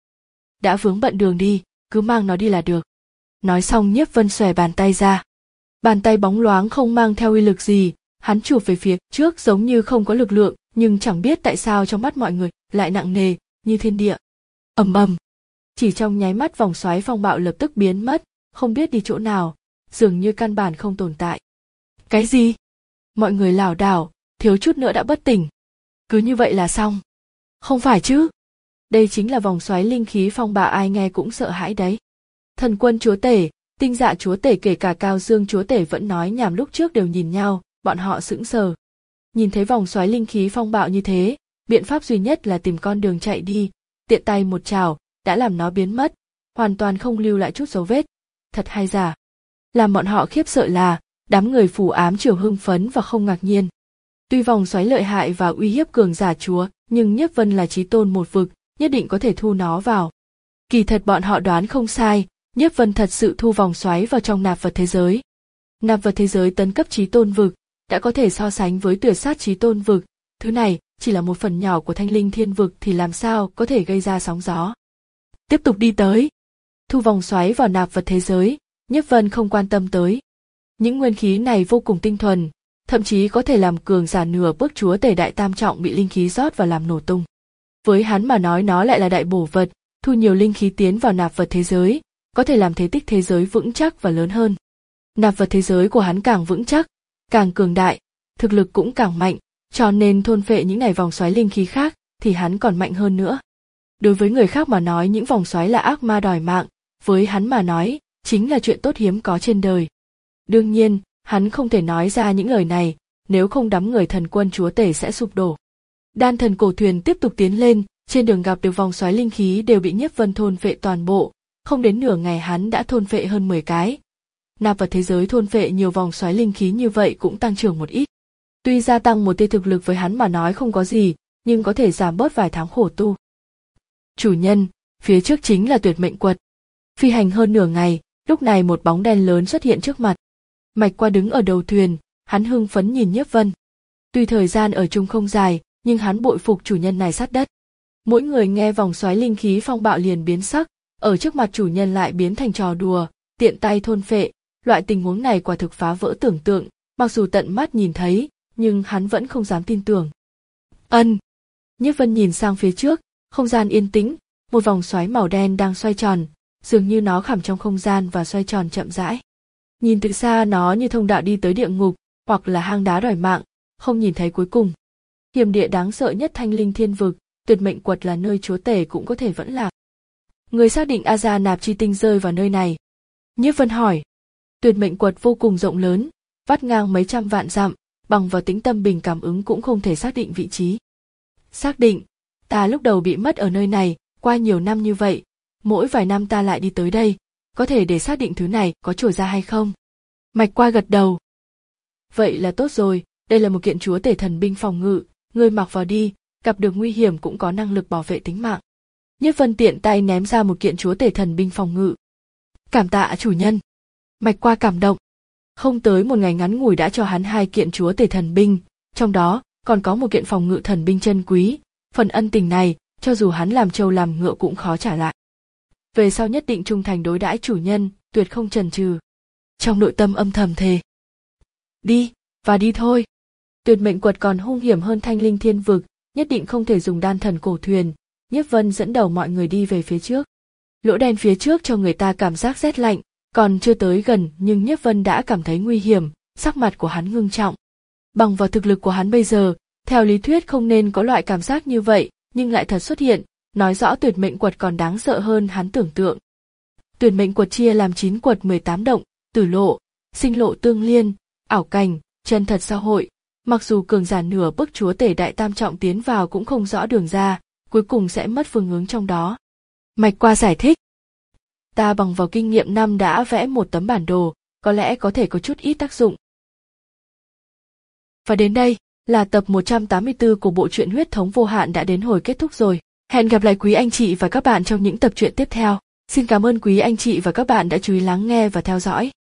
Đã vướng bận đường đi, cứ mang nó đi là được. Nói xong Nhiếp Vân xòe bàn tay ra. Bàn tay bóng loáng không mang theo uy lực gì, hắn chụp về phía trước giống như không có lực lượng, nhưng chẳng biết tại sao trong mắt mọi người lại nặng nề như thiên địa. Ầm ầm. Chỉ trong nháy mắt vòng xoáy phong bạo lập tức biến mất, không biết đi chỗ nào, dường như căn bản không tồn tại. Cái gì? Mọi người lảo đảo, thiếu chút nữa đã bất tỉnh. Cứ như vậy là xong. Không phải chứ? Đây chính là vòng xoáy linh khí phong bạo, ai nghe cũng sợ hãi đấy. Thần Quân chúa tể, Tinh Dạ chúa tể, kể cả Cao Dương chúa tể vẫn nói nhảm lúc trước đều nhìn nhau, bọn họ sững sờ. Nhìn thấy vòng xoáy linh khí phong bạo như thế, biện pháp duy nhất là tìm con đường chạy đi, tiện tay một chảo đã làm nó biến mất, hoàn toàn không lưu lại chút dấu vết. Thật hay giả? Làm bọn họ khiếp sợ là đám người phù ám triều hưng phấn và không ngạc nhiên. Tuy vòng xoáy lợi hại và uy hiếp cường giả chúa, nhưng Nhiếp Vân là chí tôn một vực, nhất định có thể thu nó vào. Kỳ thật bọn họ đoán không sai, Nhiếp Vân thật sự thu vòng xoáy vào trong nạp vật thế giới. Nạp vật thế giới tấn cấp chí tôn vực, đã có thể so sánh với tuyệt sát chí tôn vực, thứ này chỉ là một phần nhỏ của thanh linh thiên vực thì làm sao có thể gây ra sóng gió. Tiếp tục đi tới. Thu vòng xoáy vào nạp vật thế giới, Nhiếp Vân không quan tâm tới. Những nguyên khí này vô cùng tinh thuần, thậm chí có thể làm cường giả nửa bước chúa tể đại tam trọng bị linh khí rót vào làm nổ tung. Với hắn mà nói nó lại là đại bổ vật, thu nhiều linh khí tiến vào nạp vật thế giới, có thể làm thế tích thế giới vững chắc và lớn hơn. Nạp vật thế giới của hắn càng vững chắc, càng cường đại, thực lực cũng càng mạnh, cho nên thôn phệ những này vòng xoáy linh khí khác thì hắn còn mạnh hơn nữa. Đối với người khác mà nói những vòng xoáy là ác ma đòi mạng, với hắn mà nói chính là chuyện tốt hiếm có trên đời. Đương nhiên, hắn không thể nói ra những lời này, nếu không đám người Thần Quân chúa tể sẽ sụp đổ. Đan thần cổ thuyền tiếp tục tiến lên, trên đường gặp được vòng xoáy linh khí đều bị Nhiếp Vân thôn phệ toàn bộ, không đến nửa ngày hắn đã thôn phệ hơn mười cái. Nạp vật thế giới thôn phệ nhiều vòng xoáy linh khí như vậy cũng tăng trưởng một ít. Tuy gia tăng một tia thực lực với hắn mà nói không có gì, nhưng có thể giảm bớt vài tháng khổ tu. Chủ nhân, phía trước chính là Tuyệt Mệnh Quật. Phi hành hơn nửa ngày, lúc này một bóng đen lớn xuất hiện trước mặt. Mạch Qua đứng ở đầu thuyền, hắn hưng phấn nhìn Nhiếp Vân. Tuy thời gian ở chung không dài, nhưng hắn bội phục chủ nhân này sát đất. Mỗi người nghe vòng xoáy linh khí phong bạo liền biến sắc, ở trước mặt chủ nhân lại biến thành trò đùa, tiện tay thôn phệ, loại tình huống này quả thực phá vỡ tưởng tượng, mặc dù tận mắt nhìn thấy, nhưng hắn vẫn không dám tin tưởng. Ân. Nhiếp Vân nhìn sang phía trước, không gian yên tĩnh, một vòng xoáy màu đen đang xoay tròn, dường như nó khảm trong không gian và xoay tròn chậm rãi. Nhìn từ xa nó như thông đạo đi tới địa ngục, hoặc là hang đá đòi mạng, không nhìn thấy cuối cùng. Hiểm địa đáng sợ nhất thanh linh thiên vực, Tuyệt Mệnh Quật là nơi chúa tể cũng có thể vẫn lạc. Người xác định A Gia Nạp Chi Tinh rơi vào nơi này. Nhiếp Vân hỏi. Tuyệt Mệnh Quật vô cùng rộng lớn, vắt ngang mấy trăm vạn dặm, bằng vào tĩnh tâm bình cảm ứng cũng không thể xác định vị trí. Xác định, ta lúc đầu bị mất ở nơi này, qua nhiều năm như vậy, mỗi vài năm ta lại đi tới đây, có thể để xác định thứ này có trồi ra hay không. Mạch Qua gật đầu. Vậy là tốt rồi, đây là một kiện chúa tể thần binh phòng ngự, ngươi mặc vào đi, gặp được nguy hiểm cũng có năng lực bảo vệ tính mạng. Nhiếp Vân tiện tay ném ra một kiện chúa tể thần binh phòng ngự. Cảm tạ chủ nhân. Mạch Qua cảm động. Không tới một ngày ngắn ngủi đã cho hắn hai kiện chúa tể thần binh, trong đó còn có một kiện phòng ngự thần binh chân quý, phần ân tình này, cho dù hắn làm trâu làm ngựa cũng khó trả lại. Về sau nhất định trung thành đối đãi chủ nhân, tuyệt không chần chừ. Trong nội tâm âm thầm thề. Đi, và đi thôi. Tuyệt Mệnh Quật còn hung hiểm hơn thanh linh thiên vực, nhất định không thể dùng đan thần cổ thuyền. Nhiếp Vân dẫn đầu mọi người đi về phía trước. Lỗ đen phía trước cho người ta cảm giác rét lạnh, còn chưa tới gần nhưng Nhiếp Vân đã cảm thấy nguy hiểm, sắc mặt của hắn ngưng trọng. Bằng vào thực lực của hắn bây giờ, theo lý thuyết không nên có loại cảm giác như vậy, nhưng lại thật xuất hiện, nói rõ Tuyệt Mệnh Quật còn đáng sợ hơn hắn tưởng tượng. Tuyệt Mệnh Quật chia làm chín quật mười tám động, tử lộ, sinh lộ tương liên, ảo cảnh, chân thật xã hội. Mặc dù cường giả nửa bước chúa tể đại tam trọng tiến vào cũng không rõ đường ra, cuối cùng sẽ mất phương hướng trong đó. Mạch Qua giải thích. Ta bằng vào kinh nghiệm năm đã vẽ một tấm bản đồ, có lẽ có thể có chút ít tác dụng. Và đến đây là tập một trăm tám mươi tư của bộ truyện Huyết Thống Vô Hạn đã đến hồi kết thúc rồi. Hẹn gặp lại quý anh chị và các bạn trong những tập truyện tiếp theo. Xin cảm ơn quý anh chị và các bạn đã chú ý lắng nghe và theo dõi.